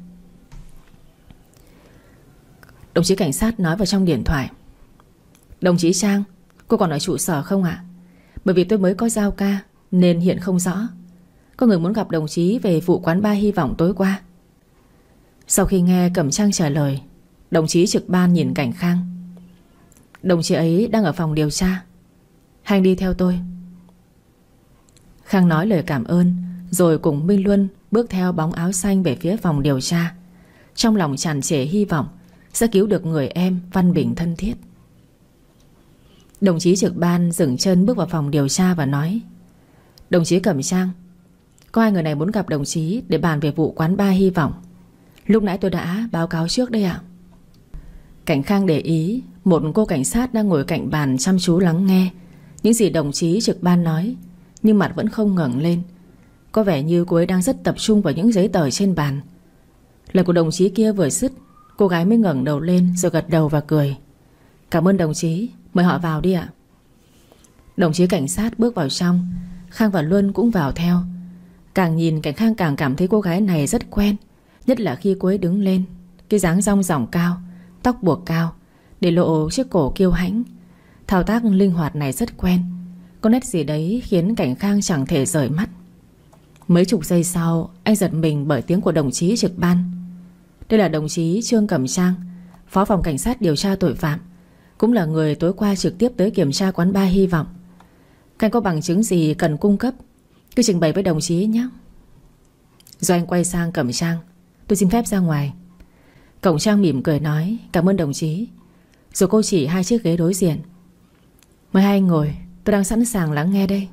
Đồng chí cảnh sát nói vào trong điện thoại: đồng chí Trang, cô còn ở trụ sở không ạ? Bởi vì tôi mới có giao ca, nên hiện không rõ. Có người muốn gặp đồng chí về vụ quán bar Hy Vọng tối qua. Sau khi nghe Cẩm Trang trả lời, đồng chí trực ban nhìn Cảnh Khang. Đồng chí ấy đang ở phòng điều tra, anh đi theo tôi. Khang nói lời cảm ơn, rồi cùng Minh Luân bước theo bóng áo xanh về phía phòng điều tra, trong lòng tràn trề hy vọng sẽ cứu được người em Văn Bình thân thiết. Đồng chí trực ban dừng chân bước vào phòng điều tra và nói: Đồng chí Cẩm Trang, có hai người này muốn gặp đồng chí để bàn về vụ quán bar Hy Vọng. Lúc nãy tôi đã báo cáo trước đây ạ. Cảnh Khang để ý một cô cảnh sát đang ngồi cạnh bàn chăm chú lắng nghe những gì đồng chí trực ban nói, nhưng mặt vẫn không ngẩng lên. Có vẻ như cô ấy đang rất tập trung vào những giấy tờ trên bàn. Lời của đồng chí kia vừa dứt, cô gái mới ngẩng đầu lên rồi gật đầu và cười. Cảm ơn đồng chí, mời họ vào đi ạ. Đồng chí cảnh sát bước vào trong. Khang và Luân cũng vào theo. Càng nhìn Cảnh Khang càng cảm thấy cô gái này rất quen, nhất là khi cô ấy đứng lên. Cái dáng rong ròng cao, tóc buộc cao để lộ chiếc cổ kiêu hãnh. Thao tác linh hoạt này rất quen. Có nét gì đấy khiến Cảnh Khang chẳng thể rời mắt. Mấy chục giây sau, anh giật mình bởi tiếng của đồng chí trực ban. Đây là đồng chí Trương Cẩm Trang, phó phòng cảnh sát điều tra tội phạm, cũng là người tối qua trực tiếp tới kiểm tra quán bar Hy Vọng. Các anh có bằng chứng gì cần cung cấp, cứ trình bày với đồng chí nhé. Rồi anh quay sang Cẩm Trang: Tôi xin phép ra ngoài. Cẩm Trang mỉm cười nói: Cảm ơn đồng chí. Rồi cô chỉ hai chiếc ghế đối diện: Mời hai anh ngồi, tôi đang sẵn sàng lắng nghe đây.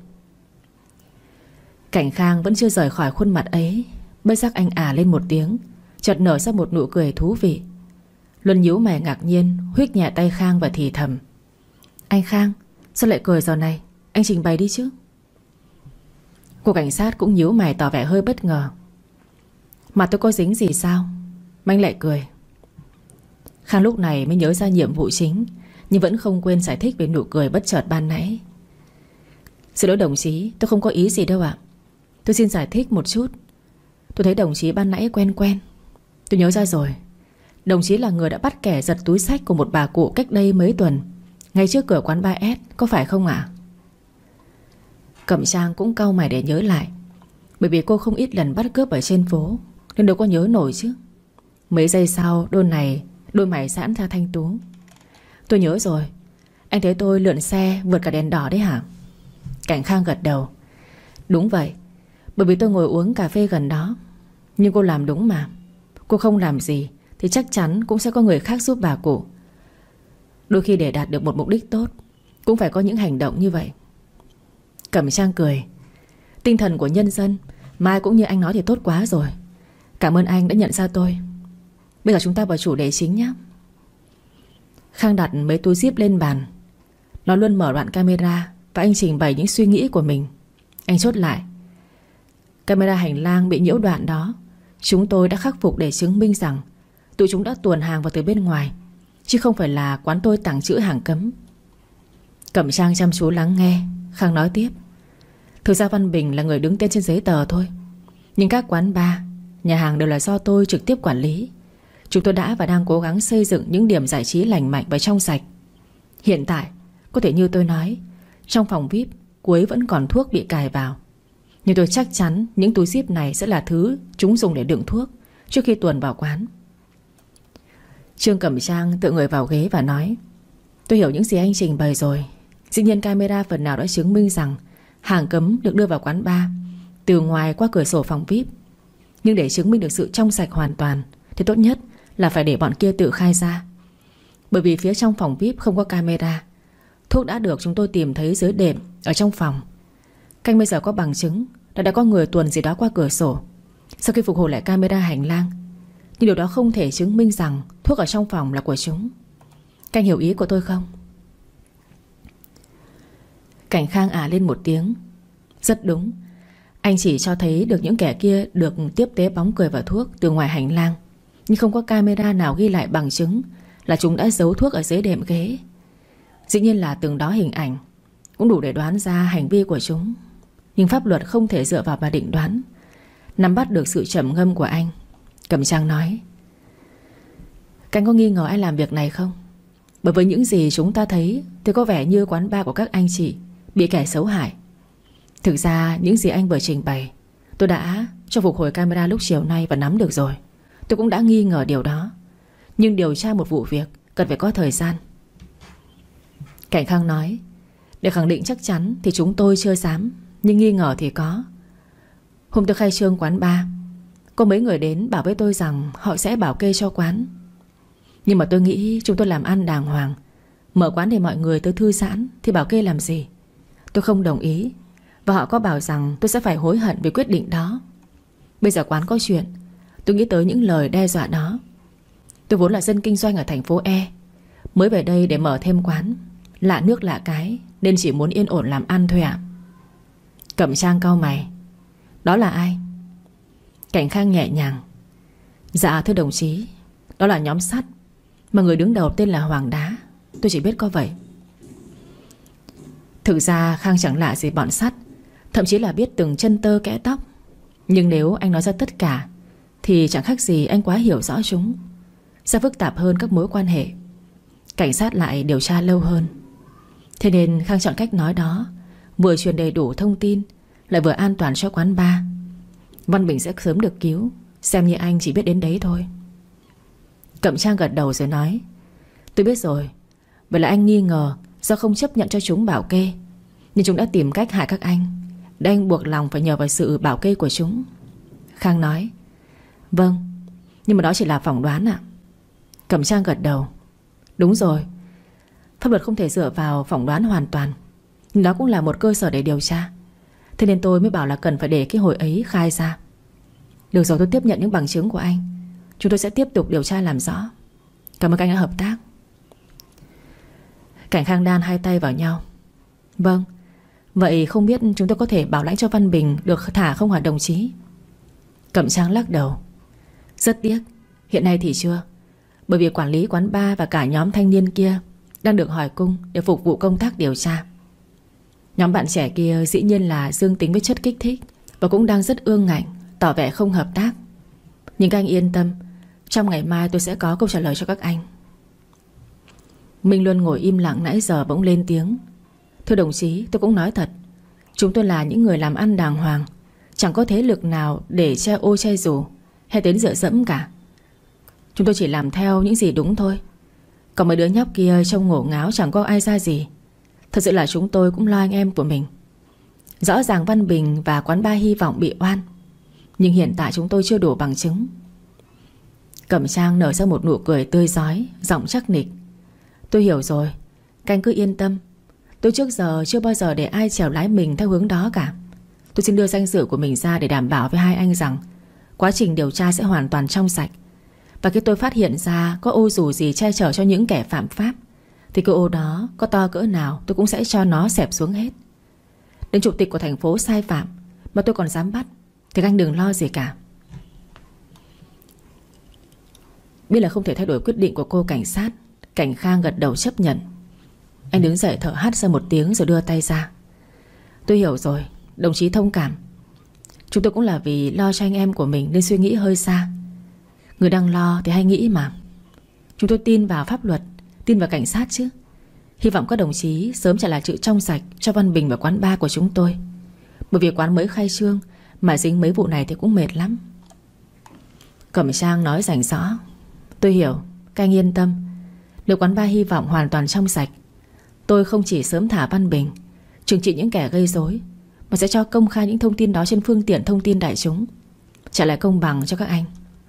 Cảnh Khang vẫn chưa rời khỏi khuôn mặt ấy. Bất giác anh lên một tiếng, chợt nở ra một nụ cười thú vị. Luân nhíu mày ngạc nhiên, huých nhẹ tay Khang và thì thầm: Anh Khang, sao lại cười giờ này? Anh trình bày đi chứ. Cô cảnh sát cũng nhíu mày tỏ vẻ hơi bất ngờ. Mà tôi có dính gì sao mà anh lại cười? Khang lúc này mới nhớ ra nhiệm vụ chính, nhưng vẫn không quên giải thích về nụ cười bất chợt ban nãy. Xin lỗi đồng chí, tôi không có ý gì đâu ạ. Tôi xin giải thích một chút. Tôi thấy đồng chí ban nãy quen quen. Tôi nhớ ra rồi. Đồng chí là người đã bắt kẻ giật túi xách của một bà cụ cách đây mấy tuần, ngay trước cửa quán bar S, có phải không ạ? Cẩm Trang cũng cau mày để nhớ lại, bởi vì cô không ít lần bắt cướp ở trên phố nên đâu có nhớ nổi chứ. Mấy giây sau, đôi mày giãn ra thanh tú. Tôi nhớ rồi. Anh thấy tôi lượn xe vượt cả đèn đỏ đấy hả? Cảnh Khang gật đầu. Đúng vậy, bởi vì tôi ngồi uống cà phê gần đó. Nhưng cô làm đúng mà. Cô không làm gì thì chắc chắn cũng sẽ có người khác giúp bà cụ. Đôi khi để đạt được một mục đích tốt cũng phải có những hành động như vậy. Cẩm Trang cười. Tinh thần của nhân dân mai cũng như anh nói thì tốt quá rồi. Cảm ơn anh đã nhận ra tôi. Bây giờ chúng ta vào chủ đề chính nhé. Khang đặt mấy túi zip lên bàn. Nó luôn mở đoạn camera và anh trình bày những suy nghĩ của mình. Anh chốt lại: Camera hành lang bị nhiễu đoạn đó chúng tôi đã khắc phục để chứng minh rằng tụi chúng đã tuồn hàng vào từ bên ngoài, chứ không phải là quán tôi tàng trữ hàng cấm. Cẩm Trang chăm chú lắng nghe. Khang nói tiếp: Thực ra Văn Bình là người đứng tên trên giấy tờ thôi, nhưng các quán bar, nhà hàng đều là do tôi trực tiếp quản lý. Chúng tôi đã và đang cố gắng xây dựng những điểm giải trí lành mạnh và trong sạch. Hiện tại, có thể như tôi nói, trong phòng VIP cuối vẫn còn thuốc bị cài vào. Nhưng tôi chắc chắn những túi zip này sẽ là thứ chúng dùng để đựng thuốc trước khi tuồn vào quán. Trương Cẩm Trang tựa người vào ghế và nói: Tôi hiểu những gì anh trình bày rồi. Dĩ nhiên camera phần nào đã chứng minh rằng hàng cấm được đưa vào quán bar từ ngoài qua cửa sổ phòng VIP. Nhưng để chứng minh được sự trong sạch hoàn toàn thì tốt nhất là phải để bọn kia tự khai ra. Bởi vì phía trong phòng VIP không có camera. Thuốc đã được chúng tôi tìm thấy dưới đệm ở trong phòng. Canh bây giờ có bằng chứng là đã có người tuồn gì đó qua cửa sổ sau khi phục hồi lại camera hành lang. Nhưng điều đó không thể chứng minh rằng thuốc ở trong phòng là của chúng. Canh hiểu ý của tôi không? Cảnh Khang lên một tiếng. Rất đúng. Anh chỉ cho thấy được những kẻ kia được tiếp tế bóng cười và thuốc từ ngoài hành lang, nhưng không có camera nào ghi lại bằng chứng là chúng đã giấu thuốc ở dưới đệm ghế. Dĩ nhiên là từng đó hình ảnh cũng đủ để đoán ra hành vi của chúng, nhưng pháp luật không thể dựa vào mà định đoán. Nắm bắt được sự trầm ngâm của anh, Cẩm Trang nói: Các anh có nghi ngờ ai làm việc này không? Bởi với những gì chúng ta thấy thì có vẻ như quán bar của các anh chị bị kẻ xấu hại. Thực ra những gì anh vừa trình bày tôi đã cho phục hồi camera lúc chiều nay và nắm được rồi. Tôi cũng đã nghi ngờ điều đó, nhưng điều tra một vụ việc cần phải có thời gian. Cảnh Khang nói: để khẳng định chắc chắn thì chúng tôi chưa dám, nhưng nghi ngờ thì có. Hôm tôi khai trương quán bar, có mấy người đến bảo với tôi rằng họ sẽ bảo kê cho quán. Nhưng mà tôi nghĩ chúng tôi làm ăn đàng hoàng, mở quán để mọi người tới thư giãn thì bảo kê làm gì. Tôi không đồng ý, và họ có bảo rằng tôi sẽ phải hối hận về quyết định đó. Bây giờ quán có chuyện, tôi nghĩ tới những lời đe dọa đó. Tôi vốn là dân kinh doanh ở thành phố E, mới về đây để mở thêm quán, lạ nước lạ cái, nên chỉ muốn yên ổn làm ăn thôi ạ. Cẩm Trang cau mày: đó là ai? Cảnh Khang nhẹ nhàng: dạ thưa đồng chí, đó là nhóm sắt, mà người đứng đầu tên là Hoàng Đá. Tôi chỉ biết có vậy. Thực ra Khang chẳng lạ gì bọn sắt, thậm chí là biết từng chân tơ kẽ tóc. Nhưng nếu anh nói ra tất cả thì chẳng khác gì anh quá hiểu rõ chúng, sẽ phức tạp hơn các mối quan hệ. Cảnh sát lại điều tra lâu hơn. Thế nên Khang chọn cách nói đó, vừa truyền đầy đủ thông tin, lại vừa an toàn cho quán bar. Văn Bình sẽ sớm được cứu, xem như anh chỉ biết đến đấy thôi. Cẩm Trang gật đầu rồi nói: tôi biết rồi. Vậy là anh nghi ngờ do không chấp nhận cho chúng bảo kê, nên chúng đã tìm cách hại các anh, để anh buộc lòng phải nhờ vào sự bảo kê của chúng. Khang nói: vâng, nhưng mà đó chỉ là phỏng đoán ạ. Cẩm Trang gật đầu: đúng rồi, pháp luật không thể dựa vào phỏng đoán hoàn toàn, nhưng đó cũng là một cơ sở để điều tra. Thế nên tôi mới bảo là cần phải để cái hồi ấy khai ra. Được rồi, tôi tiếp nhận những bằng chứng của anh. Chúng tôi sẽ tiếp tục điều tra làm rõ. Cảm ơn anh đã hợp tác. Cảnh Khang đan hai tay vào nhau: vâng, vậy không biết chúng tôi có thể bảo lãnh cho Văn Bình được thả không hả đồng chí? Cẩm Trang lắc đầu: rất tiếc, hiện nay thì chưa. Bởi vì quản lý quán bar và cả nhóm thanh niên kia đang được hỏi cung để phục vụ công tác điều tra. Nhóm bạn trẻ kia dĩ nhiên là dương tính với chất kích thích, và cũng đang rất ương ngạnh, tỏ vẻ không hợp tác. Nhưng các anh yên tâm, trong ngày mai tôi sẽ có câu trả lời cho các anh. Minh Luân ngồi im lặng nãy giờ bỗng lên tiếng: thưa đồng chí, tôi cũng nói thật, chúng tôi là những người làm ăn đàng hoàng, chẳng có thế lực nào để che ô che dù hay đến dựa dẫm cả. Chúng tôi chỉ làm theo những gì đúng thôi. Còn mấy đứa nhóc kia trông ngổ ngáo chẳng có ai ra gì. Thật sự là chúng tôi cũng lo anh em của mình. Rõ ràng Văn Bình và quán bar Hy Vọng bị oan, nhưng hiện tại chúng tôi chưa đủ bằng chứng. Cẩm Trang nở ra một nụ cười tươi rói, giọng chắc nịch: tôi hiểu rồi, các anh cứ yên tâm. Tôi trước giờ chưa bao giờ để ai chèo lái mình theo hướng đó cả. Tôi xin đưa danh dự của mình ra để đảm bảo với hai anh rằng quá trình điều tra sẽ hoàn toàn trong sạch. Và khi tôi phát hiện ra có ô dù gì che chở cho những kẻ phạm pháp, thì cái ô đó có to cỡ nào tôi cũng sẽ cho nó xẹp xuống hết. Đến chủ tịch của thành phố sai phạm mà tôi còn dám bắt, thì anh đừng lo gì cả. Biết là không thể thay đổi quyết định của cô cảnh sát, Cảnh Khang gật đầu chấp nhận. Anh đứng dậy thở hắt ra một tiếng rồi đưa tay ra: tôi hiểu rồi, đồng chí thông cảm. Chúng tôi cũng là vì lo cho anh em của mình nên suy nghĩ hơi xa. Người đang lo thì hay nghĩ mà. Chúng tôi tin vào pháp luật, tin vào cảnh sát chứ. Hy vọng các đồng chí sớm trả lại chữ trong sạch cho Văn Bình và quán bar của chúng tôi. Bởi vì quán mới khai trương mà dính mấy vụ này thì cũng mệt lắm. Cẩm Trang nói rành rõ: tôi hiểu, các anh yên tâm. Nếu quán bar Hy Vọng hoàn toàn trong sạch, tôi không chỉ sớm thả Văn Bình, trừng trị những kẻ gây rối, mà sẽ cho công khai những thông tin đó trên phương tiện thông tin đại chúng, trả lại công bằng cho các anh.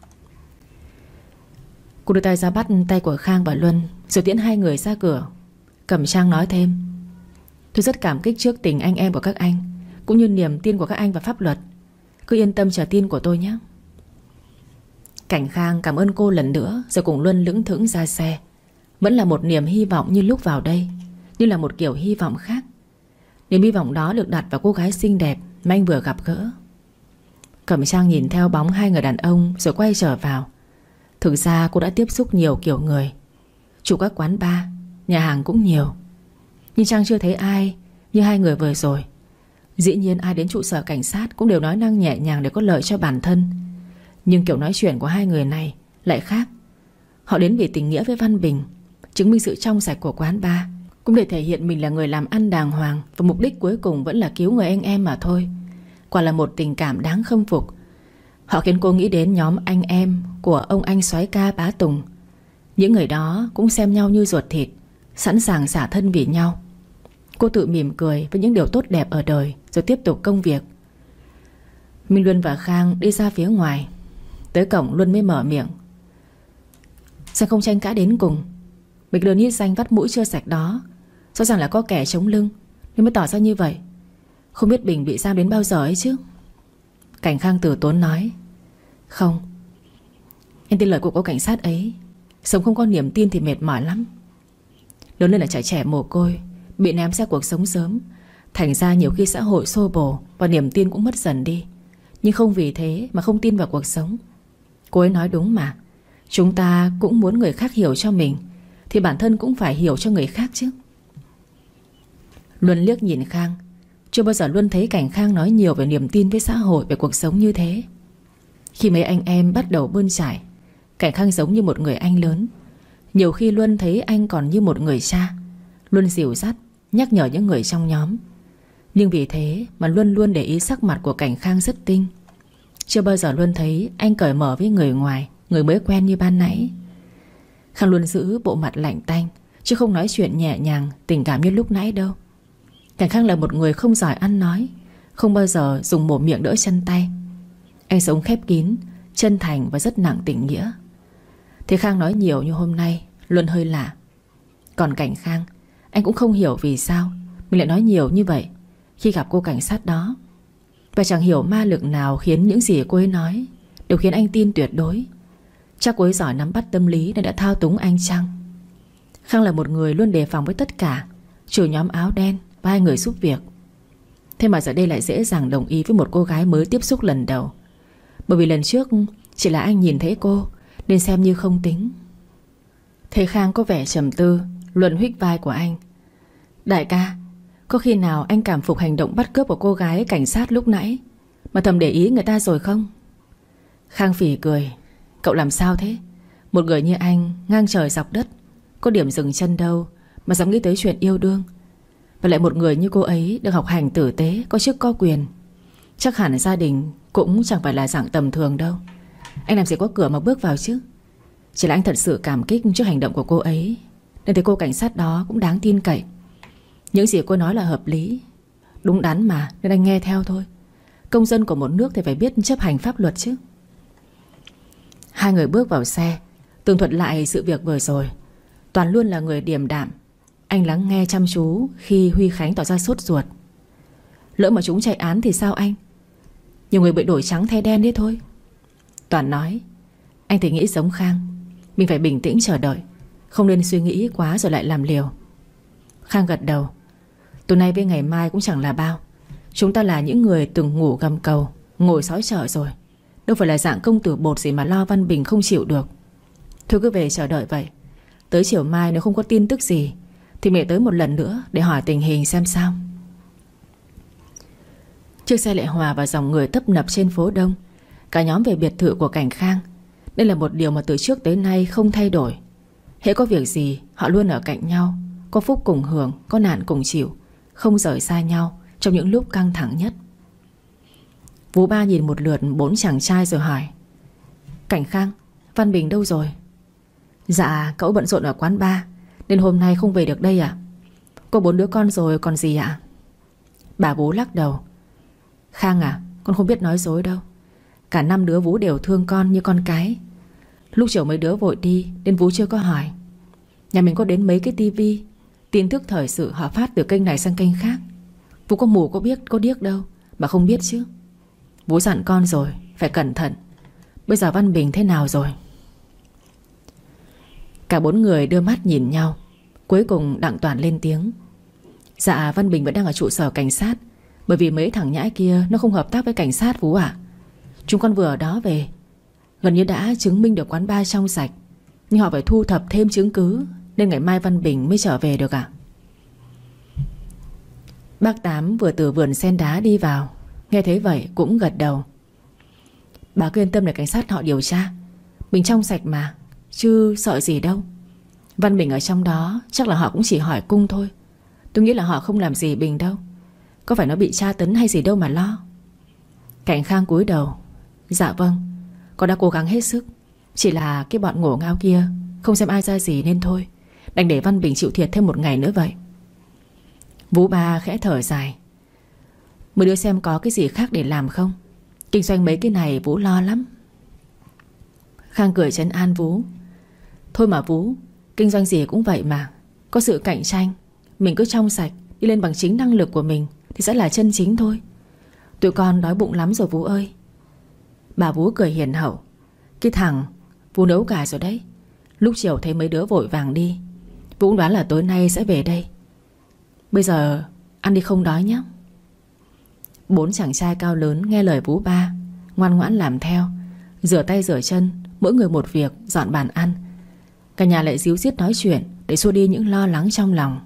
Cô đưa tay ra bắt tay của Khang và Luân, rồi tiễn hai người ra cửa. Cẩm Trang nói thêm: tôi rất cảm kích trước tình anh em của các anh, cũng như niềm tin của các anh vào pháp luật. Cứ yên tâm chờ tin của tôi nhé. Cảnh Khang cảm ơn cô lần nữa, rồi cùng Luân lững thững ra xe. Vẫn là một niềm hy vọng như lúc vào đây, nhưng là một kiểu hy vọng khác. Niềm hy vọng đó được đặt vào cô gái xinh đẹp mà anh vừa gặp gỡ. Cẩm Trang nhìn theo bóng hai người đàn ông rồi quay trở vào. Thực ra cô đã tiếp xúc nhiều kiểu người, chủ các quán bar, nhà hàng cũng nhiều, nhưng Trang chưa thấy ai như hai người vừa rồi. Dĩ nhiên ai đến trụ sở cảnh sát cũng đều nói năng nhẹ nhàng để có lợi cho bản thân, nhưng kiểu nói chuyện của hai người này lại khác. Họ đến vì tình nghĩa với Văn Bình, chứng minh sự trong sạch của quán bar, cũng để thể hiện mình là người làm ăn đàng hoàng, và mục đích cuối cùng vẫn là cứu người anh em mà thôi. Quả là một tình cảm đáng khâm phục. Họ khiến cô nghĩ đến nhóm anh em của ông anh soái ca Bá Tùng. Những người đó cũng xem nhau như ruột thịt, sẵn sàng xả thân vì nhau. Cô tự mỉm cười với những điều tốt đẹp ở đời, rồi tiếp tục công việc. Minh Luân và Khang đi ra phía ngoài. Tới cổng Luân mới mở miệng: sao không tranh cãi đến cùng? Mấy cái đứa nít danh vắt mũi chưa sạch đó rõ ràng là có kẻ chống lưng nên mới tỏ ra như vậy. Không biết Bình bị giam đến bao giờ ấy chứ. Cảnh Khang từ tốn nói: không, em tin lời của cô cảnh sát ấy. Sống không có niềm tin thì mệt mỏi lắm. Lớn lên là trẻ trẻ mồ côi, bị ném ra cuộc sống sớm, thành ra nhiều khi xã hội xô bồ và niềm tin cũng mất dần đi. Nhưng không vì thế mà không tin vào cuộc sống. Cô ấy nói đúng mà. Chúng ta cũng muốn người khác hiểu cho mình, thì bản thân cũng phải hiểu cho người khác chứ. Luân liếc nhìn Khang. Chưa bao giờ Luân thấy Cảnh Khang nói nhiều về niềm tin với xã hội, về cuộc sống như thế. Khi mấy anh em bắt đầu bươn trải, Cảnh Khang giống như một người anh lớn. Nhiều khi Luân thấy anh còn như một người cha. Luân dìu dắt, nhắc nhở những người trong nhóm. Nhưng vì thế mà Luân luôn để ý sắc mặt của Cảnh Khang rất tinh. Chưa bao giờ Luân thấy anh cởi mở với người ngoài, người mới quen như ban nãy. Khang luôn giữ bộ mặt lạnh tanh, chứ không nói chuyện nhẹ nhàng, tình cảm như lúc nãy đâu. Cảnh Khang là một người không giỏi ăn nói, không bao giờ dùng mồm miệng đỡ chân tay. Anh sống khép kín, chân thành và rất nặng tình nghĩa. Thế Khang nói nhiều như hôm nay, Luân hơi lạ. Còn Cảnh Khang, anh cũng không hiểu vì sao mình lại nói nhiều như vậy khi gặp cô cảnh sát đó. Và chẳng hiểu ma lực nào khiến những gì cô ấy nói đều khiến anh tin tuyệt đối. Chắc cô ấy giỏi nắm bắt tâm lý nên đã thao túng anh chăng. Khang là một người luôn đề phòng với tất cả, trừ nhóm áo đen và hai người giúp việc. Thế mà giờ đây lại dễ dàng đồng ý với một cô gái mới tiếp xúc lần đầu. Bởi vì lần trước chỉ là anh nhìn thấy cô nên xem như không tính. Thấy Khang có vẻ trầm tư, Luân huých vai của anh: đại ca, có khi nào anh cảm phục hành động bắt cướp của cô gái cảnh sát lúc nãy mà thầm để ý người ta rồi không? Khang phì cười: cậu làm sao thế? Một người như anh ngang trời dọc đất, có điểm dừng chân đâu mà dám nghĩ tới chuyện yêu đương. Và lại một người như cô ấy được học hành tử tế, có chức có quyền. Chắc hẳn gia đình cũng chẳng phải là dạng tầm thường đâu. Anh làm gì có cửa mà bước vào chứ. Chỉ là anh thật sự cảm kích trước hành động của cô ấy, nên thấy cô cảnh sát đó cũng đáng tin cậy. Những gì cô nói là hợp lý, đúng đắn mà, nên anh nghe theo thôi. Công dân của một nước thì phải biết chấp hành pháp luật chứ. Hai người bước vào xe, tường thuật lại sự việc vừa rồi. Toàn luôn là người điềm đạm. Anh lắng nghe chăm chú khi Huy Khánh tỏ ra sốt ruột. Lỡ mà chúng chạy án thì sao anh? Nhiều người bị đổi trắng thay đen đấy thôi. Toàn nói: anh thì nghĩ giống Khang, mình phải bình tĩnh chờ đợi, không nên suy nghĩ quá rồi lại làm liều. Khang gật đầu: tối nay với ngày mai cũng chẳng là bao. Chúng ta là những người từng ngủ gầm cầu, ngồi sói chợ rồi, đâu phải là dạng công tử bột gì mà lo Văn Bình không chịu được. Thôi cứ về chờ đợi vậy. Tới chiều mai nếu không có tin tức gì thì mẹ tới một lần nữa để hỏi tình hình xem sao. Chiếc xe lại hòa vào dòng người tấp nập trên phố đông. Cả nhóm về biệt thự của Cảnh Khang. Đây là một điều mà từ trước tới nay không thay đổi. Hễ có việc gì họ luôn ở cạnh nhau, có phúc cùng hưởng, có nạn cùng chịu, không rời xa nhau trong những lúc căng thẳng nhất. Vũ Ba nhìn một lượt bốn chàng trai rồi hỏi: Cảnh Khang, Văn Bình đâu rồi? Dạ cậu bận rộn ở quán bar nên hôm nay không về được đây ạ. Có 4 đứa con rồi còn gì ạ? Bà Vũ lắc đầu: Khang à, con không biết nói dối đâu. Cả 5 đứa Vũ đều thương con như con cái. Lúc chiều mấy đứa vội đi nên Vũ chưa có hỏi. Nhà mình có đến mấy cái tivi, tin tức thời sự họ phát từ kênh này sang kênh khác. Vũ có mù có biết có điếc đâu mà không biết chứ. Vũ dặn con rồi, phải cẩn thận. Bây giờ Văn Bình thế nào rồi? Cả 4 người đưa mắt nhìn nhau. Cuối cùng Đặng Toàn lên tiếng: Dạ Văn Bình vẫn đang ở trụ sở cảnh sát. Bởi vì mấy thằng nhãi kia nó không hợp tác với cảnh sát Vũ ạ. Chúng con vừa ở đó về, gần như đã chứng minh được quán bar trong sạch, nhưng họ phải thu thập thêm chứng cứ, nên ngày mai Văn Bình mới trở về được ạ. Bác Tám vừa từ vườn sen đá đi vào, nghe thấy vậy cũng gật đầu. Bà cứ yên tâm để cảnh sát họ điều tra. Mình trong sạch mà, chứ sợ gì đâu. Văn Bình ở trong đó chắc là họ cũng chỉ hỏi cung thôi, Tôi nghĩ là họ không làm gì Bình đâu. Có phải nó bị tra tấn hay gì đâu mà lo. Cảnh Khang cúi đầu. Dạ vâng, con đã cố gắng hết sức. Chỉ là cái bọn ngổ ngao kia không xem ai ra gì nên thôi, đành để Văn Bình chịu thiệt thêm một ngày nữa vậy. Vũ Ba khẽ thở dài. Mới đưa xem có cái gì khác để làm không. Kinh doanh mấy cái này Vũ lo lắm. Khang cười trấn an Vũ. Thôi mà Vũ, kinh doanh gì cũng vậy mà. Có sự cạnh tranh, mình cứ trong sạch, đi lên bằng chính năng lực của mình thì sẽ là chân chính thôi. Tụi con đói bụng lắm rồi Vũ ơi. Bà Vũ cười hiền hậu. Cái thằng, Vũ nấu cả rồi đấy. Lúc chiều thấy mấy đứa vội vàng đi, Vũ đoán là tối nay sẽ về đây. Bây giờ ăn đi không đói nhé. 4 chàng trai cao lớn nghe lời Vũ Ba, ngoan ngoãn làm theo. Rửa tay rửa chân, mỗi người một việc, dọn bàn ăn. Cả nhà lại díu dít nói chuyện để xua đi những lo lắng trong lòng.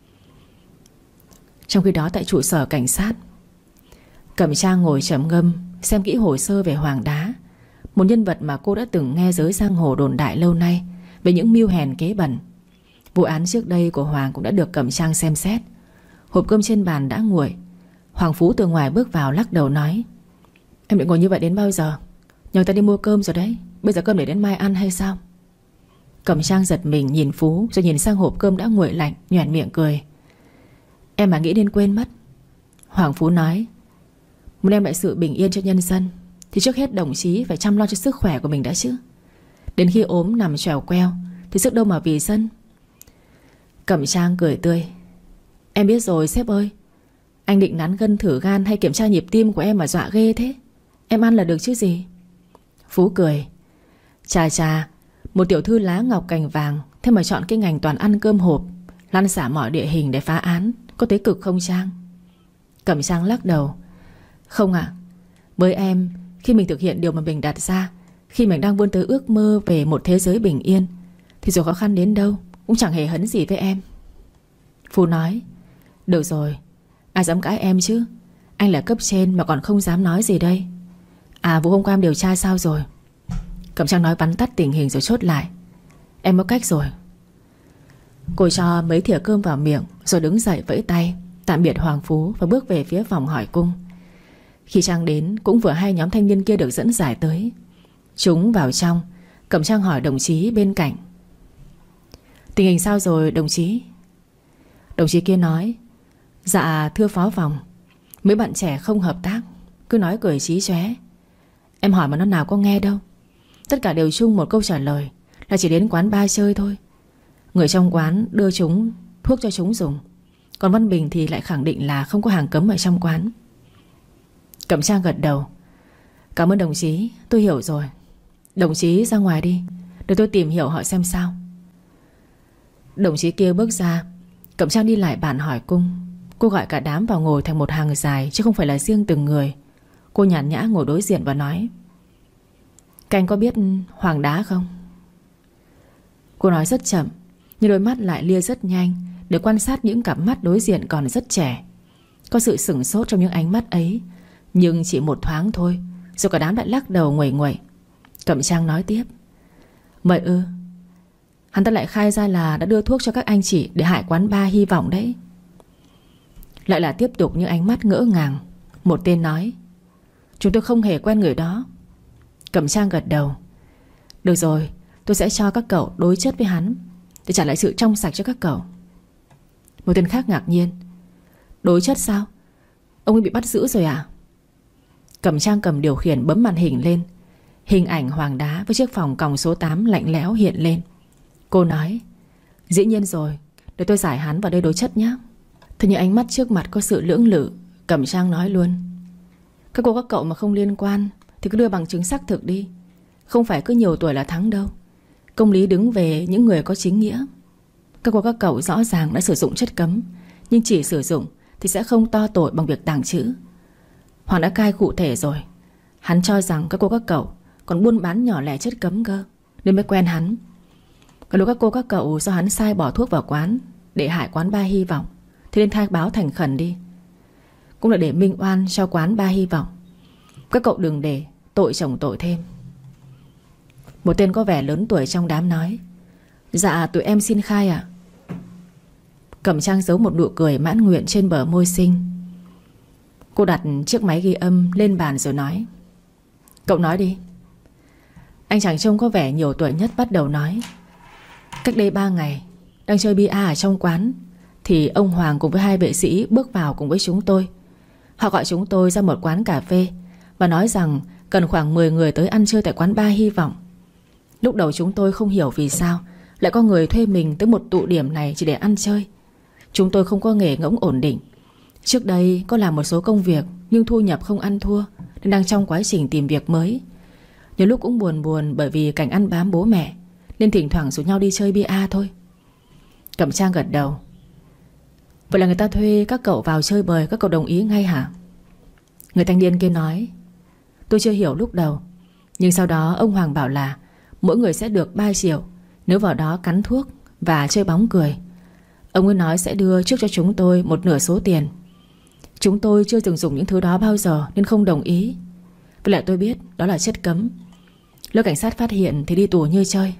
Trong khi đó tại trụ sở cảnh sát, Cẩm Trang ngồi trầm ngâm xem kỹ hồ sơ về Hoàng Đá, một nhân vật mà cô đã từng nghe giới giang hồ đồn đại lâu nay về những mưu hèn kế bẩn. Vụ án trước đây của Hoàng cũng đã được Cẩm Trang xem xét. Hộp cơm trên bàn đã nguội. Hoàng Phú từ ngoài bước vào lắc đầu nói: Em định ngồi như vậy đến bao giờ? Nhờ ta đi mua cơm rồi đấy. Bây giờ cơm để đến mai ăn hay sao? Cẩm Trang giật mình nhìn Phú, rồi nhìn sang hộp cơm đã nguội lạnh, nhoẻn miệng cười. Em mà nghĩ đến quên mất. Hoàng Phú nói: Muốn đem lại sự bình yên cho nhân dân thì trước hết đồng chí phải chăm lo cho sức khỏe của mình đã chứ. Đến khi ốm nằm trèo queo thì sức đâu mà vì dân. Cẩm Trang cười tươi. Em biết rồi sếp ơi. Anh định nắn gân thử gan hay kiểm tra nhịp tim của em mà dọa ghê thế? Em ăn là được chứ gì. Phú cười. Chà chà, một tiểu thư lá ngọc cành vàng, thế mà chọn cái ngành toàn ăn cơm hộp, lăn xả mọi địa hình để phá án, có thấy cực không Trang? Cẩm Trang lắc đầu. Không ạ. Với em, khi mình thực hiện điều mà mình đặt ra, khi mình đang vươn tới ước mơ về một thế giới bình yên, thì dù khó khăn đến đâu cũng chẳng hề hấn gì với em. Phú nói. Được rồi, ai dám cãi em chứ. Anh là cấp trên mà còn không dám nói gì đây. À, vụ hôm qua em điều tra sao rồi? Cẩm Trang nói vắn tắt tình hình rồi chốt lại. Em có cách rồi. Cô cho mấy thìa cơm vào miệng, rồi đứng dậy vẫy tay tạm biệt Hoàng Phú và bước về phía phòng hỏi cung. Khi Trang đến cũng vừa hay nhóm thanh niên kia được dẫn giải tới. Chúng vào trong. Cẩm Trang hỏi đồng chí bên cạnh: Tình hình sao rồi đồng chí? Đồng chí kia nói: Dạ thưa phó phòng, mấy bạn trẻ không hợp tác, cứ nói cười chí chóe. Em hỏi mà nó nào có nghe đâu. Tất cả đều chung một câu trả lời là chỉ đến quán bar chơi thôi. Người trong quán đưa chúng thuốc cho chúng dùng, còn Văn Bình thì lại khẳng định là không có hàng cấm ở trong quán. Cẩm Trang gật đầu. Cảm ơn đồng chí, tôi hiểu rồi. Đồng chí ra ngoài đi, để tôi tìm hiểu họ xem sao. Đồng chí kia bước ra. Cẩm Trang đi lại bàn hỏi cung. Cô gọi cả đám vào ngồi thành một hàng dài, chứ không phải là riêng từng người. Cô nhàn nhã ngồi đối diện và nói: Các anh có biết Hoàng Đá không? Cô nói rất chậm, nhưng đôi mắt lại lia rất nhanh để quan sát những cặp mắt đối diện còn rất trẻ. Có sự sửng sốt trong những ánh mắt ấy, nhưng chỉ một thoáng thôi, rồi cả đám lại lắc đầu nguẩy nguẩy. Cẩm Trang nói tiếp: Vậy ư? Hắn ta lại khai ra là đã đưa thuốc cho các anh chị để hại quán bar Hy Vọng đấy. Lại là tiếp tục những ánh mắt ngỡ ngàng. Một tên nói: Chúng tôi không hề quen người đó. Cẩm Trang gật đầu. Được rồi, tôi sẽ cho các cậu đối chất với hắn để trả lại sự trong sạch cho các cậu. Một tên khác ngạc nhiên: Đối chất sao? Ông ấy bị bắt giữ rồi à? Cẩm Trang cầm điều khiển bấm màn hình lên. Hình ảnh Hoàng Đá với chiếc phòng còng số 8 lạnh lẽo hiện lên. Cô nói: Dĩ nhiên rồi, để tôi giải hắn vào đây đối chất nhé. Thế nhưng ánh mắt trước mặt có sự lưỡng lự. Cẩm Trang nói luôn: Các cô các cậu mà không liên quan thì cứ đưa bằng chứng xác thực đi. Không phải cứ nhiều tuổi là thắng đâu. Công lý đứng về những người có chính nghĩa. Các cô các cậu rõ ràng đã sử dụng chất cấm, nhưng chỉ sử dụng thì sẽ không to tội bằng việc tàng trữ. Hoàng đã cai cụ thể rồi. Hắn cho rằng các cô các cậu còn buôn bán nhỏ lẻ chất cấm cơ, nên mới quen hắn. Còn nếu các cô các cậu do hắn sai bỏ thuốc vào quán để hại quán bar Hy Vọng thì nên khai báo thành khẩn đi. Cũng là để minh oan cho quán bar Hy Vọng. Các cậu đừng để tội chồng tội thêm. Một tên có vẻ lớn tuổi trong đám nói: Dạ tụi em xin khai ạ. Cẩm Trang giấu một nụ cười mãn nguyện trên bờ môi xinh. Cô đặt chiếc máy ghi âm lên bàn rồi nói: Cậu nói đi. Anh chàng trông có vẻ nhiều tuổi nhất bắt đầu nói: Cách đây 3 ngày, đang chơi bia ở trong quán, thì ông Hoàng cùng với 2 vệ sĩ bước vào cùng với chúng tôi. Họ gọi chúng tôi ra một quán cà phê và nói rằng cần khoảng 10 người tới ăn chơi tại quán bar Hy Vọng. Lúc đầu chúng tôi không hiểu vì sao lại có người thuê mình tới một tụ điểm này chỉ để ăn chơi. Chúng tôi không có nghề ngỗng ổn định. Trước đây có làm một số công việc nhưng thu nhập không ăn thua, nên đang trong quá trình tìm việc mới. Nhiều lúc cũng buồn buồn bởi vì cảnh ăn bám bố mẹ, nên thỉnh thoảng rủ nhau đi chơi bia thôi. Cẩm Trang gật đầu. Vậy là người ta thuê các cậu vào chơi bời, các cậu đồng ý ngay hả? Người thanh niên kia nói: Tôi chưa hiểu lúc đầu, nhưng sau đó ông Hoàng bảo là mỗi người sẽ được 3 triệu nếu vào đó cắn thuốc và chơi bóng cười. Ông ấy nói sẽ đưa trước cho chúng tôi một nửa số tiền. Chúng tôi chưa từng dùng những thứ đó bao giờ nên không đồng ý. Với lại tôi biết đó là chất cấm. Nếu cảnh sát phát hiện thì đi tù như chơi.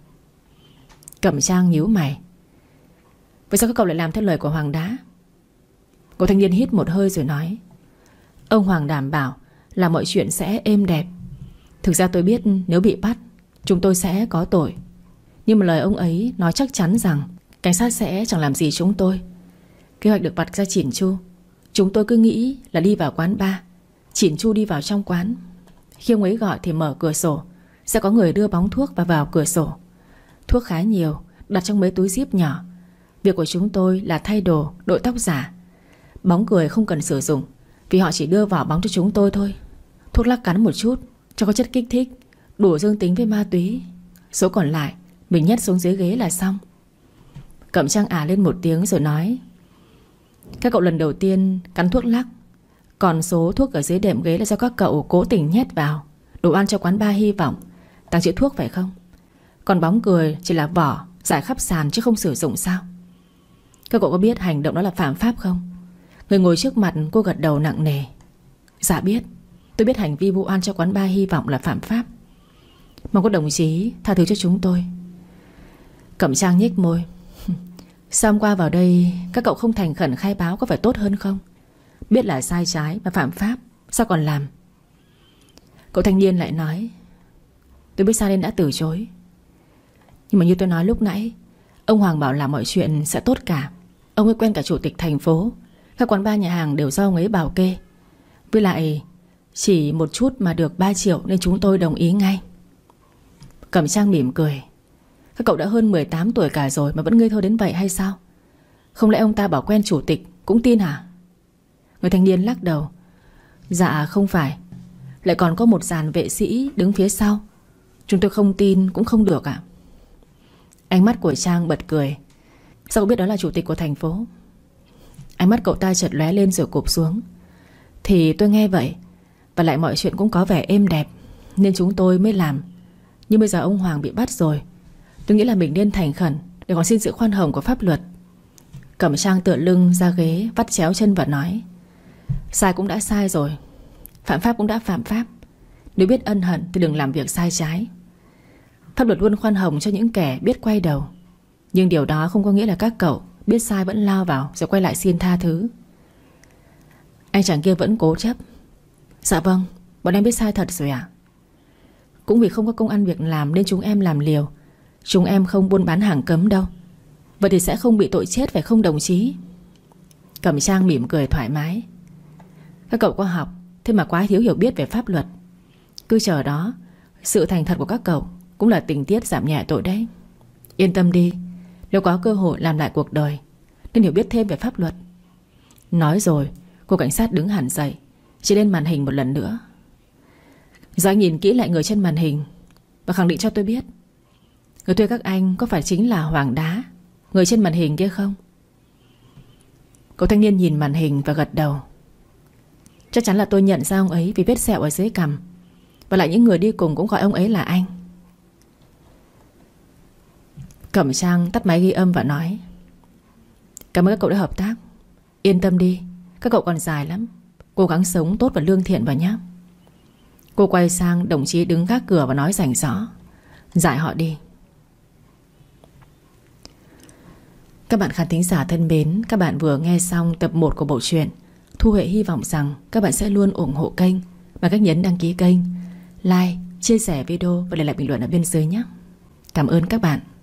Cẩm Trang nhíu mày. Vậy sao các cậu lại làm theo lời của Hoàng Đá? Cô thanh niên hít một hơi rồi nói: Ông Hoàng đảm bảo là mọi chuyện sẽ êm đẹp. Thực ra tôi biết nếu bị bắt chúng tôi sẽ có tội, nhưng mà lời ông ấy nói chắc chắn rằng cảnh sát sẽ chẳng làm gì chúng tôi. Kế hoạch được vạch ra chỉn chu. Chúng tôi cứ nghĩ là đi vào quán bar, chỉn chu đi vào trong quán. Khi ông ấy gọi thì mở cửa sổ, sẽ có người đưa bóng thuốc vào cửa sổ. Thuốc khá nhiều, đặt trong mấy túi zip nhỏ. Việc của chúng tôi là thay đồ, đội tóc giả. Bóng cười không cần sử dụng, vì họ chỉ đưa vỏ bóng cho chúng tôi thôi. Thuốc lắc cắn một chút cho có chất kích thích, đủ dương tính với ma túy. Số còn lại mình nhét xuống dưới ghế là xong. Cẩm Trang lên một tiếng rồi nói: Các cậu lần đầu tiên cắn thuốc lắc, còn số thuốc ở dưới đệm ghế là do các cậu cố tình nhét vào đồ ăn cho quán bar Hy Vọng, tàng trữ thuốc phải không? Còn bóng cười chỉ là vỏ rải khắp sàn chứ không sử dụng sao? Các cậu có biết hành động đó là phạm pháp không? Người ngồi trước mặt cô gật đầu nặng nề. Dạ biết. Tôi biết hành vi vụ ăn cho quán bar Hy Vọng là phạm pháp. Mong các đồng chí tha thứ cho chúng tôi. Cẩm Trang nhếch môi. Sao hôm qua vào đây các cậu không thành khẩn khai báo có phải tốt hơn không? Biết là sai trái và phạm pháp, sao còn làm? Cậu thanh niên lại nói: Tôi biết sao nên đã từ chối. Nhưng mà như tôi nói lúc nãy, ông Hoàng bảo là mọi chuyện sẽ tốt cả. Ông ấy quen cả chủ tịch thành phố. Các quán bar nhà hàng đều do ông ấy bảo kê. Với lại chỉ một chút mà được 3 triệu nên chúng tôi đồng ý ngay. Cẩm Trang mỉm cười. Các cậu đã hơn 18 tuổi cả rồi mà vẫn ngây thơ đến vậy hay sao? Không lẽ ông ta bảo quen chủ tịch cũng tin hả? Người thanh niên lắc đầu. Dạ không phải. Lại còn có một dàn vệ sĩ đứng phía sau. Chúng tôi không tin cũng không được ạ. Ánh mắt của Trang bật cười. Sao cậu biết đó là chủ tịch của thành phố? Ánh mắt cậu ta chợt lóe lên rồi cụp xuống. Thì tôi nghe vậy. Và lại mọi chuyện cũng có vẻ êm đẹp nên chúng tôi mới làm. Nhưng bây giờ ông Hoàng bị bắt rồi, tôi nghĩ là mình nên thành khẩn để còn xin sự khoan hồng của pháp luật. Cẩm Trang tựa lưng ra ghế, vắt chéo chân và nói: Sai cũng đã sai rồi, phạm pháp cũng đã phạm pháp. Nếu biết ân hận thì đừng làm việc sai trái. Pháp luật luôn khoan hồng cho những kẻ biết quay đầu. Nhưng điều đó không có nghĩa là các cậu biết sai vẫn lao vào rồi quay lại xin tha thứ. Anh chàng kia vẫn cố chấp. Dạ vâng, bọn em biết sai thật rồi ạ. Cũng vì không có công ăn việc làm nên chúng em làm liều. Chúng em không buôn bán hàng cấm đâu. Vậy thì sẽ không bị tội chết phải không đồng chí? Cẩm Trang mỉm cười thoải mái. Các cậu có học, thế mà quá thiếu hiểu biết về pháp luật. Cứ chờ đó. Sự thành thật của các cậu cũng là tình tiết giảm nhẹ tội đấy. Yên tâm đi, nếu có cơ hội làm lại cuộc đời nên hiểu biết thêm về pháp luật. Nói rồi, cô cảnh sát đứng hẳn dậy, chỉ lên màn hình một lần nữa. Rồi anh nhìn kỹ lại người trên màn hình và khẳng định cho tôi biết, người thuê các anh có phải chính là Hoàng Đá, người trên màn hình kia không? Cậu thanh niên nhìn màn hình và gật đầu. Chắc chắn là tôi nhận ra ông ấy vì vết sẹo ở dưới cằm. Và lại những người đi cùng cũng gọi ông ấy là anh. Cẩm Trang tắt máy ghi âm và nói: Cảm ơn các cậu đã hợp tác. Yên tâm đi, các cậu còn dài lắm. Cố gắng sống tốt và lương thiện vào nhé. Cô quay sang đồng chí đứng gác cửa và nói rành rõ: Dạy họ đi. Các bạn khán thính giả thân mến, các bạn vừa nghe xong tập 1 của bộ truyện. Thu Huệ hy vọng rằng các bạn sẽ luôn ủng hộ kênh bằng cách nhấn đăng ký kênh, like, chia sẻ video và để lại bình luận ở bên dưới nhé. Cảm ơn các bạn.